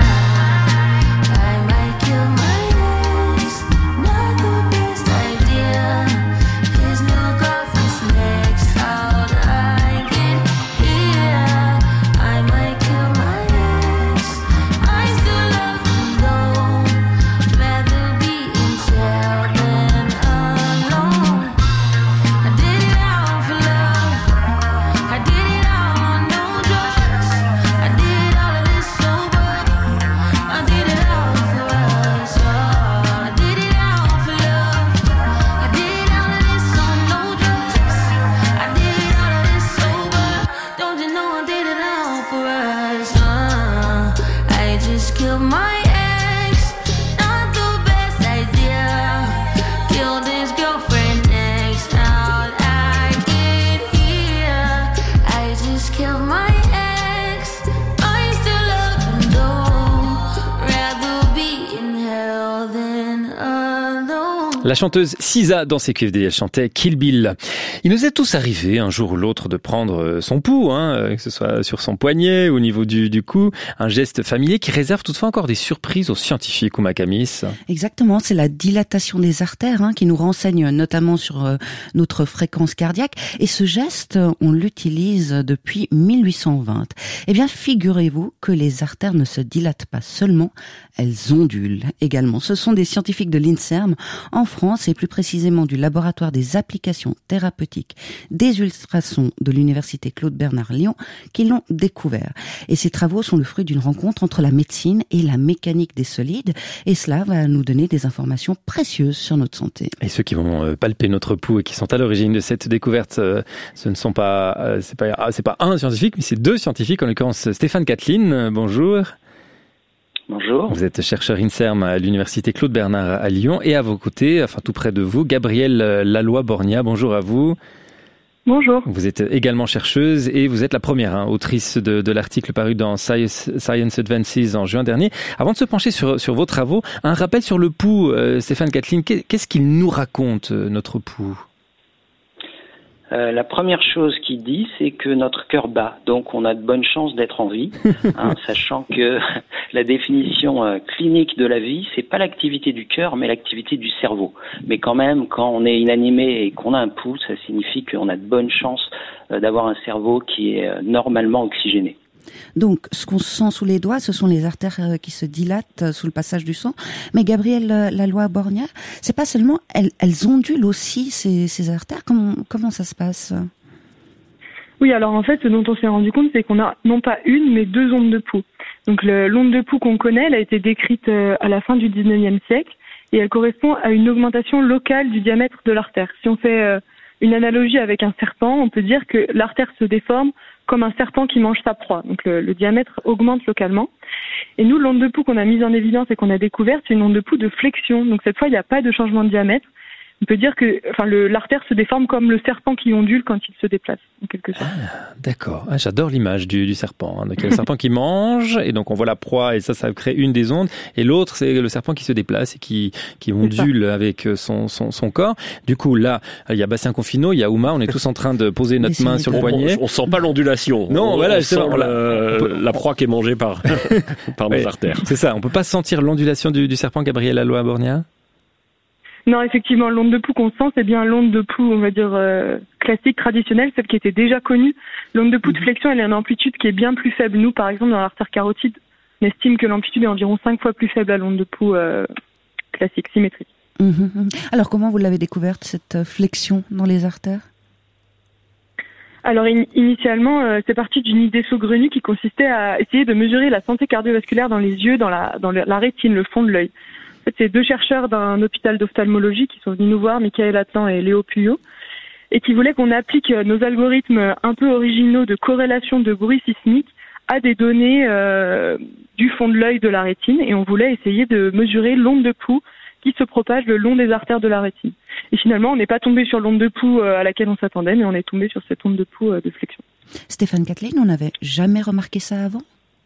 La chanteuse Sisa dans ses QFD, elle chantait Kill Bill. Il nous est tous arrivé un jour ou l'autre de prendre son pouls, que ce soit sur son poignet, au niveau du cou, un geste familier qui réserve toutefois encore des surprises aux scientifiques ou Macamis. Exactement, c'est la dilatation des artères qui nous renseigne notamment sur notre fréquence cardiaque. Et ce geste, on l'utilise depuis 1820. Eh bien, figurez-vous que les artères ne se dilatent pas seulement, elles ondulent également. Ce sont des scientifiques de l'INSERM en France et plus précisément du laboratoire des applications thérapeutiques des ultrasons de l'université Claude Bernard Lyon qui l'ont découvert. Et ces travaux sont le fruit d'une rencontre entre la médecine et la mécanique des solides et cela va nous donner des informations précieuses sur notre santé. Et ceux qui vont palper notre pouls et qui sont à l'origine de cette découverte, ce ne sont pas, c'est pas un scientifique, mais c'est deux scientifiques, en l'occurrence Stéphane Kathleen. Bonjour. Bonjour. Vous êtes chercheur INSERM à l'université Claude Bernard à Lyon et à vos côtés, enfin tout près de vous, Gabrielle Laloy-Borgna. Bonjour à vous. Bonjour. Vous êtes également chercheuse et vous êtes la première autrice de l'article paru dans Science Advances en juin dernier. Avant de se pencher sur vos travaux, un rappel sur le pouls, Stéphane Kathleen, qu'est-ce qu'il nous raconte, notre pouls ? La première chose qu'il dit, c'est que notre cœur bat, donc on a de bonnes chances d'être en vie, sachant que la définition clinique de la vie, c'est pas l'activité du cœur, mais l'activité du cerveau. Mais quand même, quand on est inanimé et qu'on a un pouls, ça signifie qu'on a de bonnes chances d'avoir un cerveau qui est normalement oxygéné. Donc, ce qu'on sent sous les doigts, ce sont les artères qui se dilatent sous le passage du sang. Mais Gabrielle Laloy-Borgna, c'est pas seulement, elles ondulent aussi ces artères. Comment ça se passe ? Oui, alors en fait, ce dont on s'est rendu compte, c'est qu'on a non pas une, mais deux ondes de pouls. Donc l'onde de pouls qu'on connaît, elle a été décrite à la fin du 19e siècle. et elle correspond à une augmentation locale du diamètre de l'artère. Si on fait une analogie avec un serpent, on peut dire que l'artère se déforme comme un serpent qui mange sa proie. Donc le diamètre augmente localement. Et nous, l'onde de pouls qu'on a mise en évidence et qu'on a découverte, c'est une onde de pouls de flexion. Donc cette fois, il n'y a pas de changement de diamètre. On peut dire que l'artère se déforme comme le serpent qui ondule quand il se déplace, en quelque sorte. Ah, d'accord. Ah, j'adore l'image du serpent. Donc, il y a le serpent qui mange, et donc on voit la proie, et ça crée une des ondes. Et l'autre, c'est le serpent qui se déplace et qui ondule avec son corps. Du coup, là, il y a Bastien Confino, il y a Ouma, on est tous en train de poser notre main sur le poignet. On sent pas l'ondulation. Non, voilà, on sent la proie qui est mangée par nos artères. C'est ça. On peut pas sentir l'ondulation du serpent, Gabriela Loa-Borgna? Non, effectivement, l'onde de pouls qu'on sent, c'est bien l'onde de pouls, on va dire, classique, traditionnelle, celle qui était déjà connue. L'onde de pouls de flexion, elle a une amplitude qui est bien plus faible. Nous, par exemple, dans l'artère carotide, on estime que l'amplitude est environ 5 fois plus faible à l'onde de pouls classique, symétrique. Alors, comment vous l'avez découverte, cette flexion dans les artères? Alors, initialement, c'est parti d'une idée saugrenue qui consistait à essayer de mesurer la santé cardiovasculaire dans les yeux, dans la rétine, le fond de l'œil. En fait, c'est 2 chercheurs d'un hôpital d'ophtalmologie qui sont venus nous voir, Michael Atlan et Léo Puyot, et qui voulaient qu'on applique nos algorithmes un peu originaux de corrélation de bruit sismique à des données du fond de l'œil de la rétine, et on voulait essayer de mesurer l'onde de pouls qui se propage le long des artères de la rétine. Et finalement, on n'est pas tombé sur l'onde de pouls à laquelle on s'attendait, mais on est tombé sur cette onde de pouls de flexion. Stéphane Kathleen, on n'avait jamais remarqué ça avant?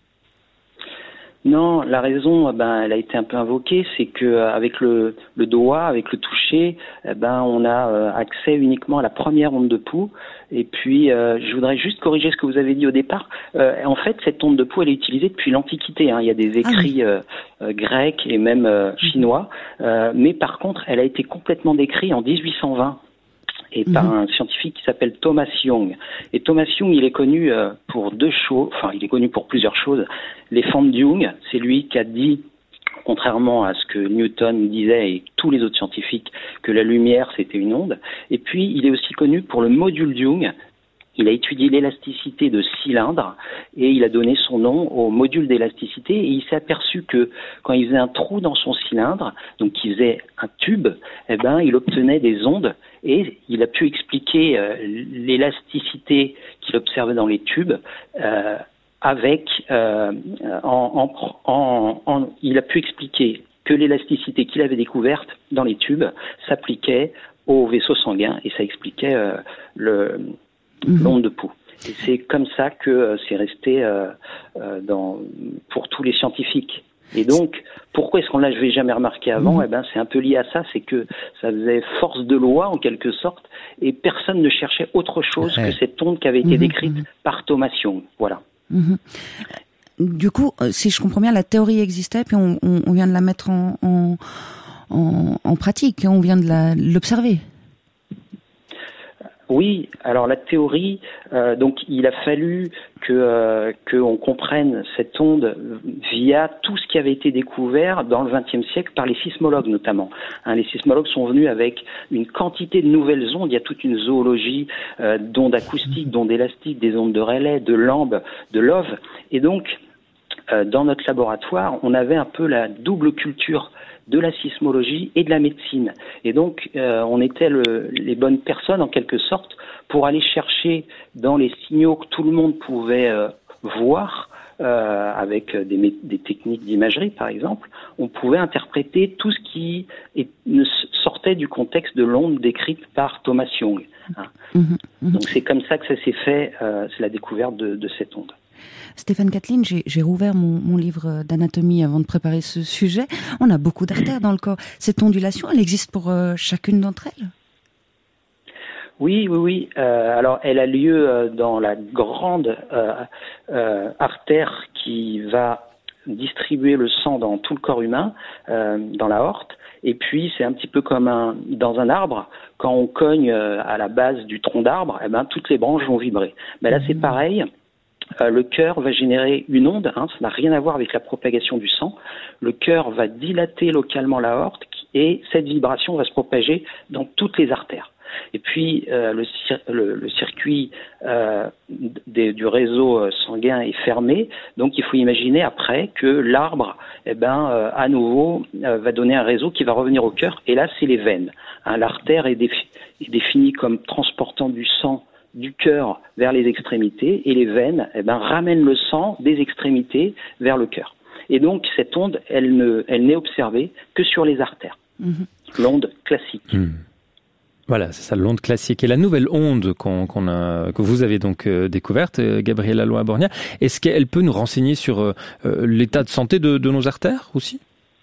Non, la raison, elle a été un peu invoquée, c'est que avec le doigt, avec le toucher, on a accès uniquement à la première onde de pouls. Et puis, je voudrais juste corriger ce que vous avez dit au départ. En fait, cette onde de pouls, elle est utilisée depuis l'Antiquité. Il y a des écrits grecs et même chinois. Mais par contre, elle a été complètement décrite en 1820. Et par un scientifique qui s'appelle Thomas Young. Et Thomas Young, il est connu pour 2 choses, il est connu pour plusieurs choses. Les fentes de Young, c'est lui qui a dit, contrairement à ce que Newton disait et tous les autres scientifiques, que la lumière c'était une onde. Et puis, il est aussi connu pour le module de Young. Il a étudié l'élasticité de cylindres et il a donné son nom au module d'élasticité, et il s'est aperçu que quand il faisait un trou dans son cylindre, donc qu'il faisait un tube, il obtenait des ondes, et il a pu expliquer l'élasticité qu'il observait dans les tubes il a pu expliquer que l'élasticité qu'il avait découverte dans les tubes s'appliquait aux vaisseaux sanguins, et ça expliquait l'onde de pouls. Et c'est comme ça que c'est resté pour tous les scientifiques. Et donc, pourquoi est-ce qu'on ne l'avait jamais remarqué avant? C'est un peu lié à ça, c'est que ça faisait force de loi en quelque sorte, et personne ne cherchait autre chose que cette onde qui avait été décrite par Thomas Young. Voilà. Du coup, si je comprends bien, la théorie existait, puis on vient de la mettre en pratique, on vient de l'observer. Oui, alors la théorie, donc il a fallu qu'on comprenne cette onde via tout ce qui avait été découvert dans le XXe siècle par les sismologues notamment. Les sismologues sont venus avec une quantité de nouvelles ondes. Il y a toute une zoologie d'ondes acoustiques, d'ondes élastiques, des ondes de Rayleigh, de Lamb, de Love. Et donc, dans notre laboratoire, on avait un peu la double culture de la sismologie et de la médecine. Et donc, on était les bonnes personnes, en quelque sorte, pour aller chercher dans les signaux que tout le monde pouvait voir, avec des techniques d'imagerie, par exemple, on pouvait interpréter tout ce qui sortait du contexte de l'onde décrite par Thomas Young. Donc, c'est comme ça que ça s'est fait, c'est la découverte de cette onde. Stéphane Kathleen, j'ai rouvert mon livre d'anatomie avant de préparer ce sujet. On a beaucoup d'artères dans le corps. Cette ondulation, elle existe pour chacune d'entre elles? Oui. Alors, elle a lieu dans la grande artère qui va distribuer le sang dans tout le corps humain, dans l'aorte. Et puis, c'est un petit peu comme dans un arbre. Quand on cogne à la base du tronc d'arbre, toutes les branches vont vibrer. Mais là, c'est pareil. Le cœur va générer une onde, ça n'a rien à voir avec la propagation du sang. Le cœur va dilater localement l'aorte et cette vibration va se propager dans toutes les artères. Et puis le circuit du réseau sanguin est fermé, donc il faut imaginer après que l'arbre, à nouveau, va donner un réseau qui va revenir au cœur. Et là, c'est les veines. L'artère est définie comme transportant du sang du cœur vers les extrémités, et les veines ramènent le sang des extrémités vers le cœur. Et donc cette onde, elle n'est observée que sur les artères. L'onde classique. Voilà, c'est ça, l'onde classique. Et la nouvelle onde que vous avez donc découverte, Gabrielle Laloy-Borgna, est-ce qu'elle peut nous renseigner sur l'état de santé de nos artères aussi ?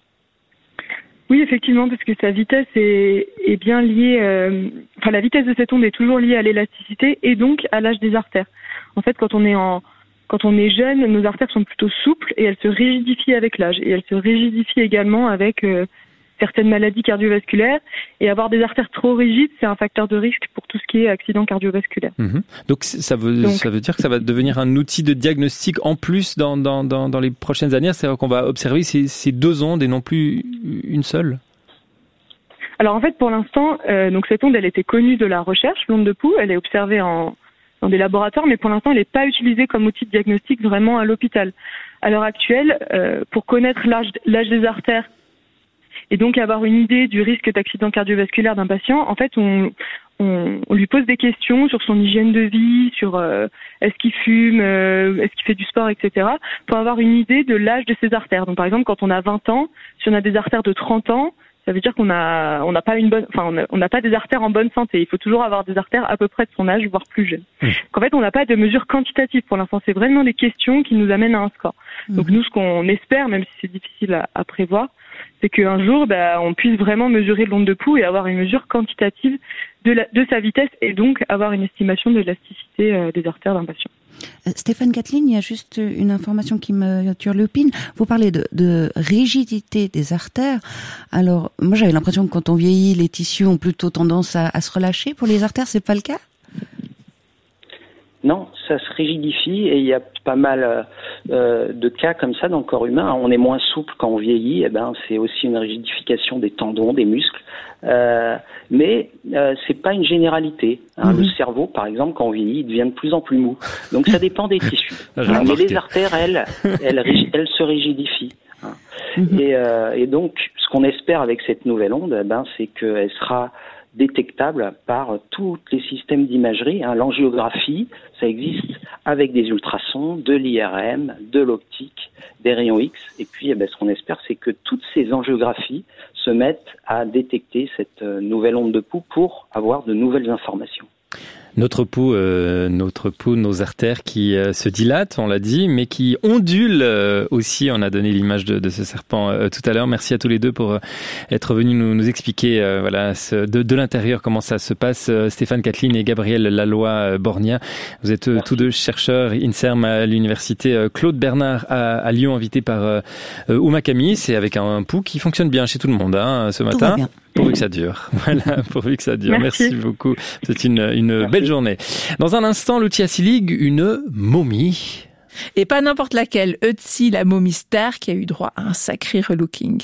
Oui, effectivement, parce que sa vitesse est bien liée. La vitesse de cette onde est toujours liée à l'élasticité et donc à l'âge des artères. En fait, quand on est jeune, nos artères sont plutôt souples et elles se rigidifient avec l'âge. Et elles se rigidifient également avec certaines maladies cardiovasculaires. Et avoir des artères trop rigides, c'est un facteur de risque pour tout ce qui est accident cardiovasculaire. Donc ça veut dire que ça va devenir un outil de diagnostic en plus dans les prochaines années. C'est-à-dire qu'on va observer ces deux ondes et non plus une seule. Alors en fait, pour l'instant, donc cette onde, elle était connue de la recherche, l'onde de Pou. Elle est observée dans des laboratoires, mais pour l'instant, elle n'est pas utilisée comme outil de diagnostic vraiment à l'hôpital. À l'heure actuelle, pour connaître l'âge des artères et donc avoir une idée du risque d'accident cardiovasculaire d'un patient, en fait, on lui pose des questions sur son hygiène de vie, sur est-ce qu'il fume, est-ce qu'il fait du sport, etc., pour avoir une idée de l'âge de ses artères. Donc par exemple, quand on a 20 ans, si on a des artères de 30 ans, ça veut dire qu'on n'a pas des artères en bonne santé. Il faut toujours avoir des artères à peu près de son âge, voire plus jeune. Donc en fait, on n'a pas de mesures quantitatives pour l'instant. C'est vraiment des questions qui nous amènent à un score. Donc nous, ce qu'on espère, même si c'est difficile à prévoir, c'est qu'un jour, on puisse vraiment mesurer l'onde de Pou et avoir une mesure quantitative de sa vitesse et donc avoir une estimation de l'élasticité des artères d'un patient. Stéphane Kathleen, il y a juste une information qui me turlupine. Vous parlez de rigidité des artères. Alors, moi, j'avais l'impression que quand on vieillit, les tissus ont plutôt tendance à se relâcher. Pour les artères, c'est pas le cas ? Non, ça se rigidifie et il y a pas mal de cas comme ça dans le corps humain. On est moins souple quand on vieillit, c'est aussi une rigidification des tendons, des muscles. Mais c'est pas une généralité. Le cerveau, par exemple, quand on vieillit, il devient de plus en plus mou. Donc ça dépend des tissus. Mais les artères, elles se rigidifient. Et donc, ce qu'on espère avec cette nouvelle onde, c'est qu'elle sera détectable par tous les systèmes d'imagerie. L'angiographie, ça existe avec des ultrasons, de l'IRM, de l'optique, des rayons X. Et puis, ce qu'on espère, c'est que toutes ces angiographies se mettent à détecter cette nouvelle onde de Pou pour avoir de nouvelles informations. Notre pouls, nos artères qui se dilatent, on l'a dit, mais qui ondulent aussi. On a donné l'image de ce serpent tout à l'heure. Merci à tous les deux pour être venus nous expliquer de l'intérieur comment ça se passe. Stéphane Kathleen et Gabrielle Laloy-Borgna, vous êtes tous deux chercheurs INSERM à l'université Claude Bernard à Lyon, invités par Ouma Camille. C'est avec un pouls qui fonctionne bien chez tout le monde ce matin. Tout va bien. Pourvu que ça dure. Voilà, pourvu que ça dure. Merci beaucoup. C'est une belle journée. Dans un instant, l'outil League, une momie. Et pas n'importe laquelle. Ötzi, la momie star, qui a eu droit à un sacré relooking.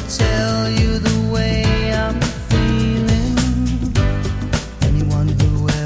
Anyone who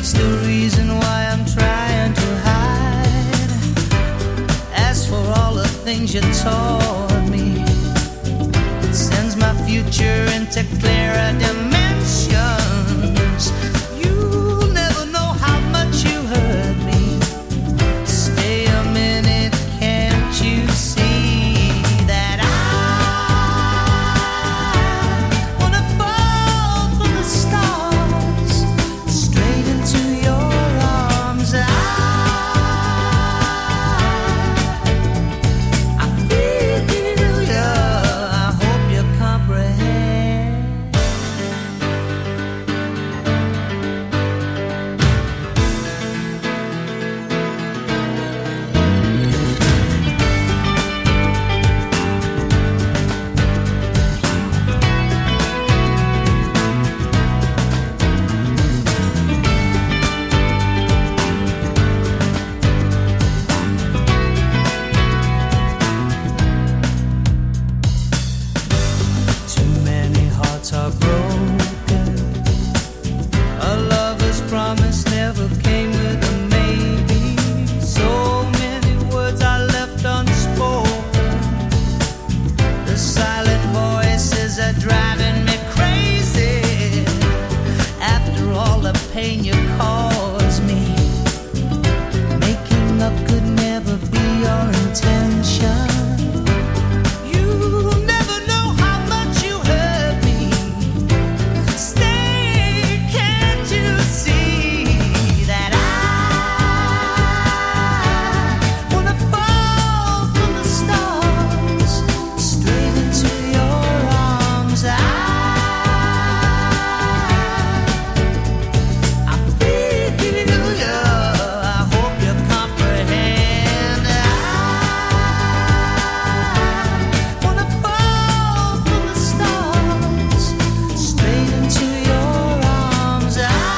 It's the reason why I'm trying to hide. As for all the things you taught me, it sends my future into clearer dimensions. You'll never know how much you hurt me. Stay a minute, can't you see that I wanna fall from the stars straight into your arms? I feel ya, I hope you comprehend. Too many hearts are broken. A lover's promise never came with a maybe. So many words are left unspoken. The silent voices are driving me crazy. After all the pain you caused me, making up could never be your intention. You'll never know how much you hurt me. Stay, can't you see that I wanna fall from the stars straight into your arms? I feel ya, I hope you comprehend. I wanna fall from the stars straight into your arms. I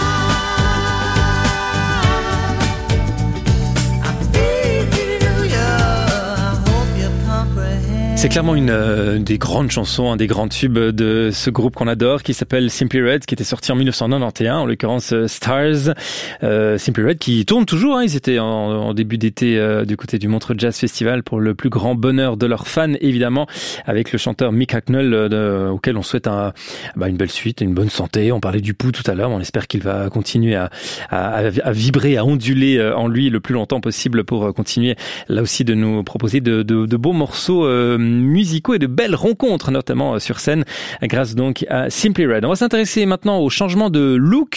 feel ya, I hope you comprehend. C'est clairement une des grandes chansons, un des grands tubes de ce groupe qu'on adore, qui s'appelle Simply Red, qui était sorti en 1991, en l'occurrence Stars. Simply Red qui tourne toujours, hein. Ils étaient en début d'été du côté du Montreux Jazz Festival pour le plus grand bonheur de leurs fans, évidemment, avec le chanteur Mick Hucknall, auquel on souhaite une belle suite, une bonne santé. On parlait du pouls tout à l'heure, on espère qu'il va continuer à vibrer, à onduler en lui le plus longtemps possible pour continuer là aussi de nous proposer de beaux morceaux musicaux et de belles rencontres, notamment sur scène, grâce donc à Simply Red. On va s'intéresser maintenant au changement de look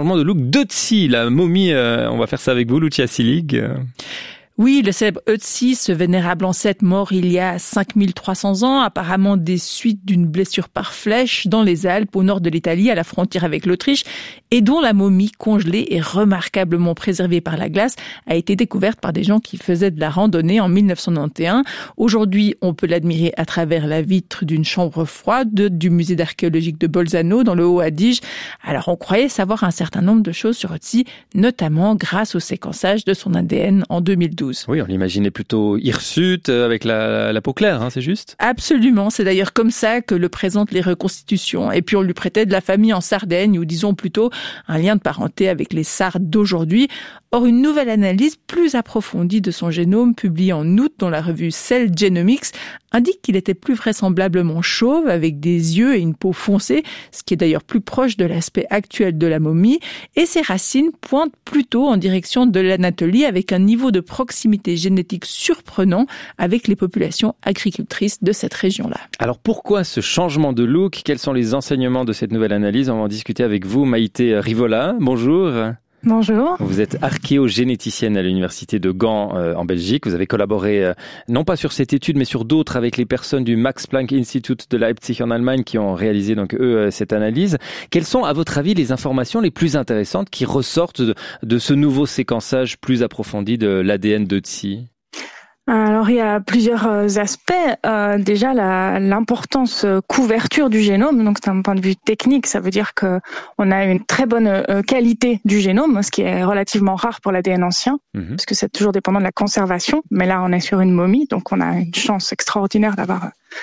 d'Ötzi, la momie. On va faire ça avec vous, Lucia Seelig. Oui, le célèbre Ötzi, ce vénérable ancêtre mort il y a 5300 ans, apparemment des suites d'une blessure par flèche dans les Alpes, au nord de l'Italie, à la frontière avec l'Autriche, et dont la momie congelée et remarquablement préservée par la glace a été découverte par des gens qui faisaient de la randonnée en 1991. Aujourd'hui, on peut l'admirer à travers la vitre d'une chambre froide du musée archéologique de Bolzano, dans le Haut-Adige. Alors, on croyait savoir un certain nombre de choses sur Ötzi, notamment grâce au séquençage de son ADN en 2012. Oui, on l'imaginait plutôt hirsute, avec la peau claire, hein, c'est juste? Absolument, c'est d'ailleurs comme ça que le présentent les reconstitutions. Et puis on lui prêtait de la famille en Sardaigne, ou disons plutôt un lien de parenté avec les Sardes d'aujourd'hui. Or, une nouvelle analyse plus approfondie de son génome, publiée en août dans la revue Cell Genomics, indique qu'il était plus vraisemblablement chauve, avec des yeux et une peau foncée, ce qui est d'ailleurs plus proche de l'aspect actuel de la momie, et ses racines pointent plutôt en direction de l'Anatolie, avec un niveau de proximité génétique surprenant avec les populations agricultrices de cette région-là. Alors pourquoi ce changement de look? Quels sont les enseignements de cette nouvelle analyse? On va en discuter avec vous, Maïté Rivola. Bonjour. Bonjour. Vous êtes archéogénéticienne à l'université de Gand en Belgique. Vous avez collaboré non pas sur cette étude mais sur d'autres avec les personnes du Max Planck Institute de Leipzig en Allemagne qui ont réalisé donc cette analyse. Quelles sont à votre avis les informations les plus intéressantes qui ressortent de ce nouveau séquençage plus approfondi de l'ADN d'Ötzi? Alors il y a plusieurs aspects. Déjà l'importance couverture du génome. Donc d'un point de vue technique, ça veut dire que on a une très bonne qualité du génome, ce qui est relativement rare pour l'ADN ancien, parce que c'est toujours dépendant de la conservation. Mais là, on est sur une momie, donc on a une chance extraordinaire d'avoir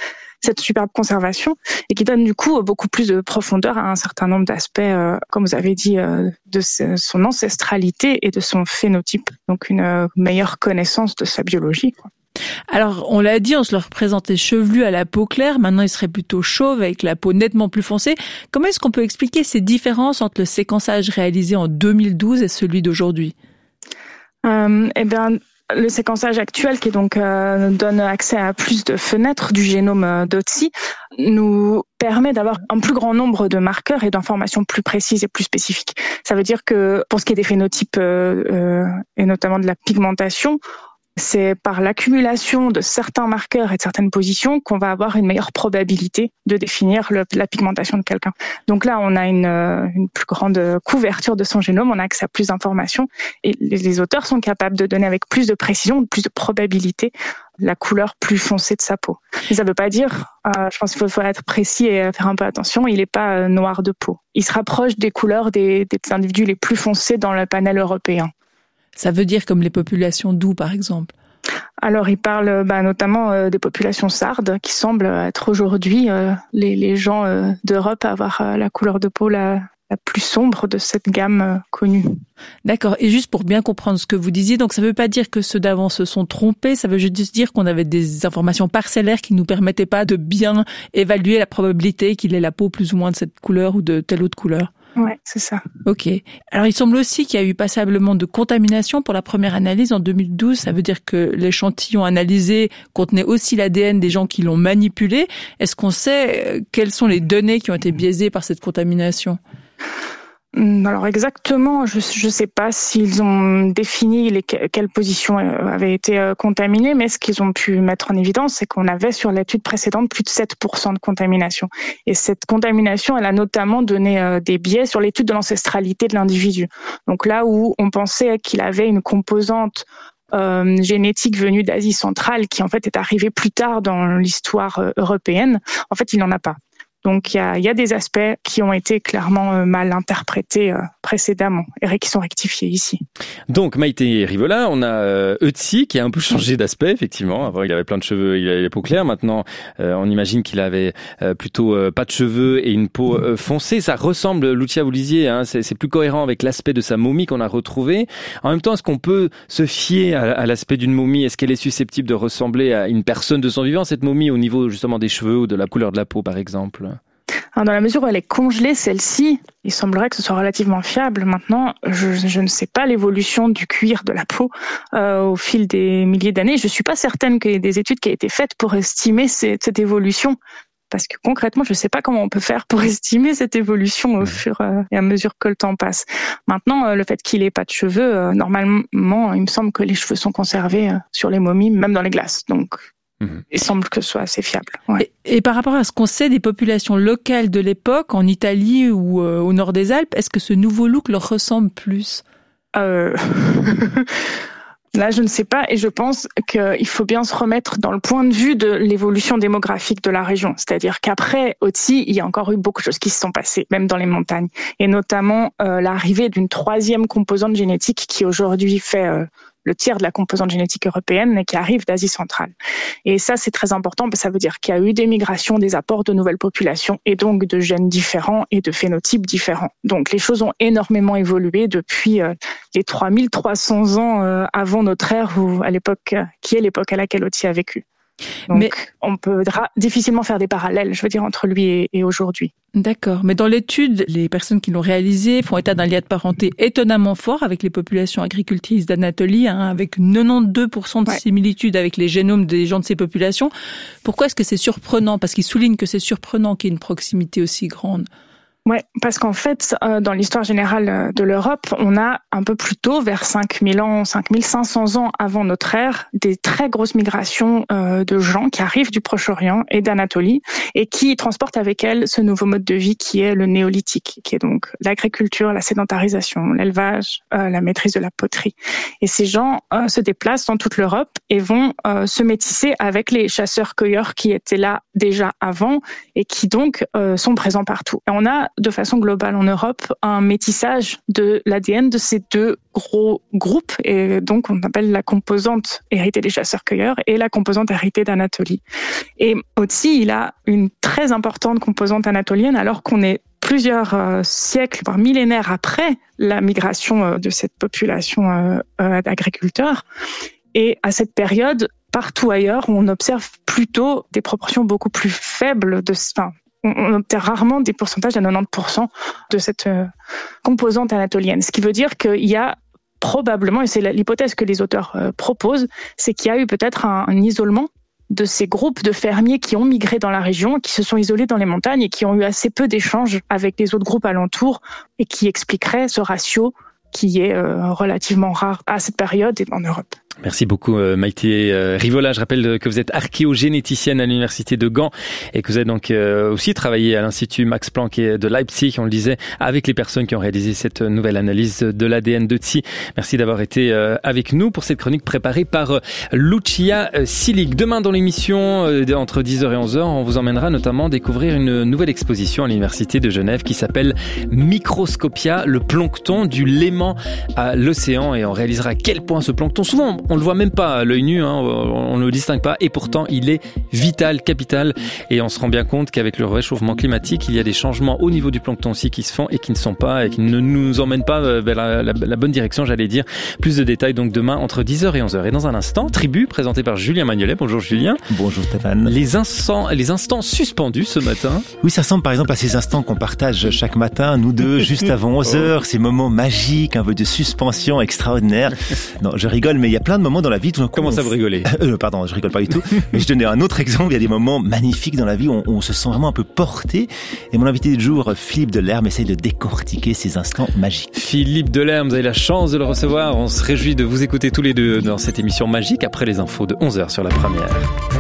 cette superbe conservation et qui donne du coup beaucoup plus de profondeur à un certain nombre d'aspects, comme vous avez dit, de son ancestralité et de son phénotype. Donc une meilleure connaissance de sa biologie, quoi. Alors, on l'a dit, on se le représentait chevelu à la peau claire. Maintenant, il serait plutôt chauve avec la peau nettement plus foncée. Comment est-ce qu'on peut expliquer ces différences entre le séquençage réalisé en 2012 et celui d'aujourd'hui? Le séquençage actuel, qui donc donne accès à plus de fenêtres du génome d'Otsi, nous permet d'avoir un plus grand nombre de marqueurs et d'informations plus précises et plus spécifiques. Ça veut dire que pour ce qui est des phénotypes et notamment de la pigmentation, c'est par l'accumulation de certains marqueurs et de certaines positions qu'on va avoir une meilleure probabilité de définir la pigmentation de quelqu'un. Donc là, on a une plus grande couverture de son génome, on a accès à plus d'informations et les auteurs sont capables de donner avec plus de précision, plus de probabilité la couleur plus foncée de sa peau. Mais ça ne veut pas dire, je pense qu'il faut être précis et faire un peu attention, il n'est pas noir de peau. Il se rapproche des couleurs des individus les plus foncés dans le panel européen. Ça veut dire comme les populations d'où, par exemple? Alors, il parle notamment des populations sardes, qui semblent être aujourd'hui les gens d'Europe à avoir la couleur de peau la plus sombre de cette gamme connue. D'accord. Et juste pour bien comprendre ce que vous disiez, donc ça ne veut pas dire que ceux d'avant se sont trompés, ça veut juste dire qu'on avait des informations parcellaires qui ne nous permettaient pas de bien évaluer la probabilité qu'il ait la peau plus ou moins de cette couleur ou de telle autre couleur. Ouais, c'est ça. Ok. Alors, il semble aussi qu'il y a eu passablement de contamination pour la première analyse en 2012. Ça veut dire que l'échantillon analysé contenait aussi l'ADN des gens qui l'ont manipulé. Est-ce qu'on sait quelles sont les données qui ont été biaisées par cette contamination? Alors exactement, je sais pas s'ils ont défini quelles positions avaient été contaminées, mais ce qu'ils ont pu mettre en évidence, c'est qu'on avait sur l'étude précédente plus de 7% de contamination. Et cette contamination, elle a notamment donné des biais sur l'étude de l'ancestralité de l'individu. Donc là où on pensait qu'il avait une composante génétique venue d'Asie centrale qui en fait est arrivée plus tard dans l'histoire européenne, en fait il n'en a pas. Donc il y a des aspects qui ont été clairement mal interprétés précédemment et qui sont rectifiés ici. Donc Maïté Rivola, on a Otsi qui a un peu changé d'aspect effectivement. Avant il avait plein de cheveux, il avait les peaux claires. Maintenant on imagine qu'il avait plutôt pas de cheveux et une peau foncée. Ça ressemble, Lucia, vous lisiez, hein, c'est plus cohérent avec l'aspect de sa momie qu'on a retrouvé. En même temps, est-ce qu'on peut se fier à l'aspect d'une momie? Est-ce qu'elle est susceptible de ressembler à une personne de son vivant, cette momie, au niveau justement des cheveux ou de la couleur de la peau par exemple? Alors, dans la mesure où elle est congelée, celle-ci, il semblerait que ce soit relativement fiable. Maintenant, je ne sais pas l'évolution du cuir de la peau au fil des milliers d'années. Je ne suis pas certaine qu'il y ait des études qui aient été faites pour estimer cette évolution. Parce que concrètement, je ne sais pas comment on peut faire pour estimer cette évolution au fur et à mesure que le temps passe. Maintenant, le fait qu'il n'ait pas de cheveux, normalement, il me semble que les cheveux sont conservés sur les momies, même dans les glaces. Donc, il semble que ce soit assez fiable. Ouais. Et par rapport à ce qu'on sait des populations locales de l'époque, en Italie ou au nord des Alpes, est-ce que ce nouveau look leur ressemble plus? Là, je ne sais pas, et je pense qu'il faut bien se remettre dans le point de vue de l'évolution démographique de la région. C'est-à-dire qu'après Otsi, il y a encore eu beaucoup de choses qui se sont passées, même dans les montagnes, et notamment l'arrivée d'une troisième composante génétique qui aujourd'hui fait le tiers de la composante génétique européenne et qui arrive d'Asie centrale. Et ça, c'est très important, parce que ça veut dire qu'il y a eu des migrations, des apports de nouvelles populations et donc de gènes différents et de phénotypes différents. Donc les choses ont énormément évolué depuis les 3300 ans avant notre ère, qui est l'époque à laquelle Otsi a vécu. Donc, on peut difficilement faire des parallèles, je veux dire, entre lui et aujourd'hui. D'accord. Mais dans l'étude, les personnes qui l'ont réalisée font état d'un lien de parenté étonnamment fort avec les populations agricultrices d'Anatolie, avec 92% de similitude avec les génomes des gens de ces populations. Pourquoi est-ce que c'est surprenant? Parce qu'ils soulignent que c'est surprenant qu'il y ait une proximité aussi grande. Ouais, parce qu'en fait, dans l'histoire générale de l'Europe, on a un peu plus tôt, vers 5000 ans, 5500 ans avant notre ère, des très grosses migrations de gens qui arrivent du Proche-Orient et d'Anatolie et qui transportent avec elles ce nouveau mode de vie qui est le néolithique, qui est donc l'agriculture, la sédentarisation, l'élevage, la maîtrise de la poterie. Et ces gens se déplacent dans toute l'Europe et vont se métisser avec les chasseurs-cueilleurs qui étaient là déjà avant et qui donc sont présents partout. Et on a de façon globale en Europe un métissage de l'ADN de ces deux gros groupes, et donc on appelle la composante héritée des chasseurs-cueilleurs et la composante héritée d'Anatolie. Et Otzi, il a une très importante composante anatolienne alors qu'on est plusieurs siècles, voire millénaires après la migration de cette population d'agriculteurs. Et à cette période, partout ailleurs, on observe plutôt des proportions beaucoup plus faibles on obtient rarement des pourcentages à 90% de cette composante anatolienne. Ce qui veut dire qu'il y a probablement, et c'est l'hypothèse que les auteurs proposent, c'est qu'il y a eu peut-être un isolement de ces groupes de fermiers qui ont migré dans la région, qui se sont isolés dans les montagnes et qui ont eu assez peu d'échanges avec les autres groupes alentours et qui expliquerait ce ratio qui est relativement rare à cette période et en Europe. Merci beaucoup Maïté Rivola. Je rappelle que vous êtes archéogénéticienne à l'université de Gand et que vous avez donc aussi travaillé à l'Institut Max Planck de Leipzig, on le disait, avec les personnes qui ont réalisé cette nouvelle analyse de l'ADN d'Otzi. Merci d'avoir été avec nous pour cette chronique préparée par Lucia Silik. Demain dans l'émission, entre 10h et 11h, on vous emmènera notamment découvrir une nouvelle exposition à l'université de Genève qui s'appelle Microscopia, le plancton du Léman à l'océan, et on réalisera à quel point ce plancton, souvent on le voit même pas à l'œil nu, on ne le distingue pas, et pourtant il est vital, capital, et on se rend bien compte qu'avec le réchauffement climatique, il y a des changements au niveau du plancton aussi qui se font et qui ne sont pas, et qui ne nous emmènent pas vers la bonne direction, j'allais dire. Plus de détails donc demain entre 10h et 11h. Et dans un instant, Tribu, présenté par Julien Magnolet. Bonjour Julien. Bonjour Stéphane. Les instants suspendus ce matin. Oui, ça ressemble par exemple à ces instants qu'on partage chaque matin, nous deux, juste avant 11h, ces moments magiques, un peu de suspension extraordinaire. Non, je rigole, mais il y a plein de moments dans la vie. Comment ça vous rigolez? Pardon, je rigole pas du tout. Mais je donnais un autre exemple. Il y a des moments magnifiques dans la vie où on se sent vraiment un peu porté. Et mon invité du jour, Philippe Delerme, essaye de décortiquer ces instants magiques. Philippe Delerme, vous avez la chance de le recevoir. On se réjouit de vous écouter tous les deux dans cette émission magique après les infos de 11h sur La Première.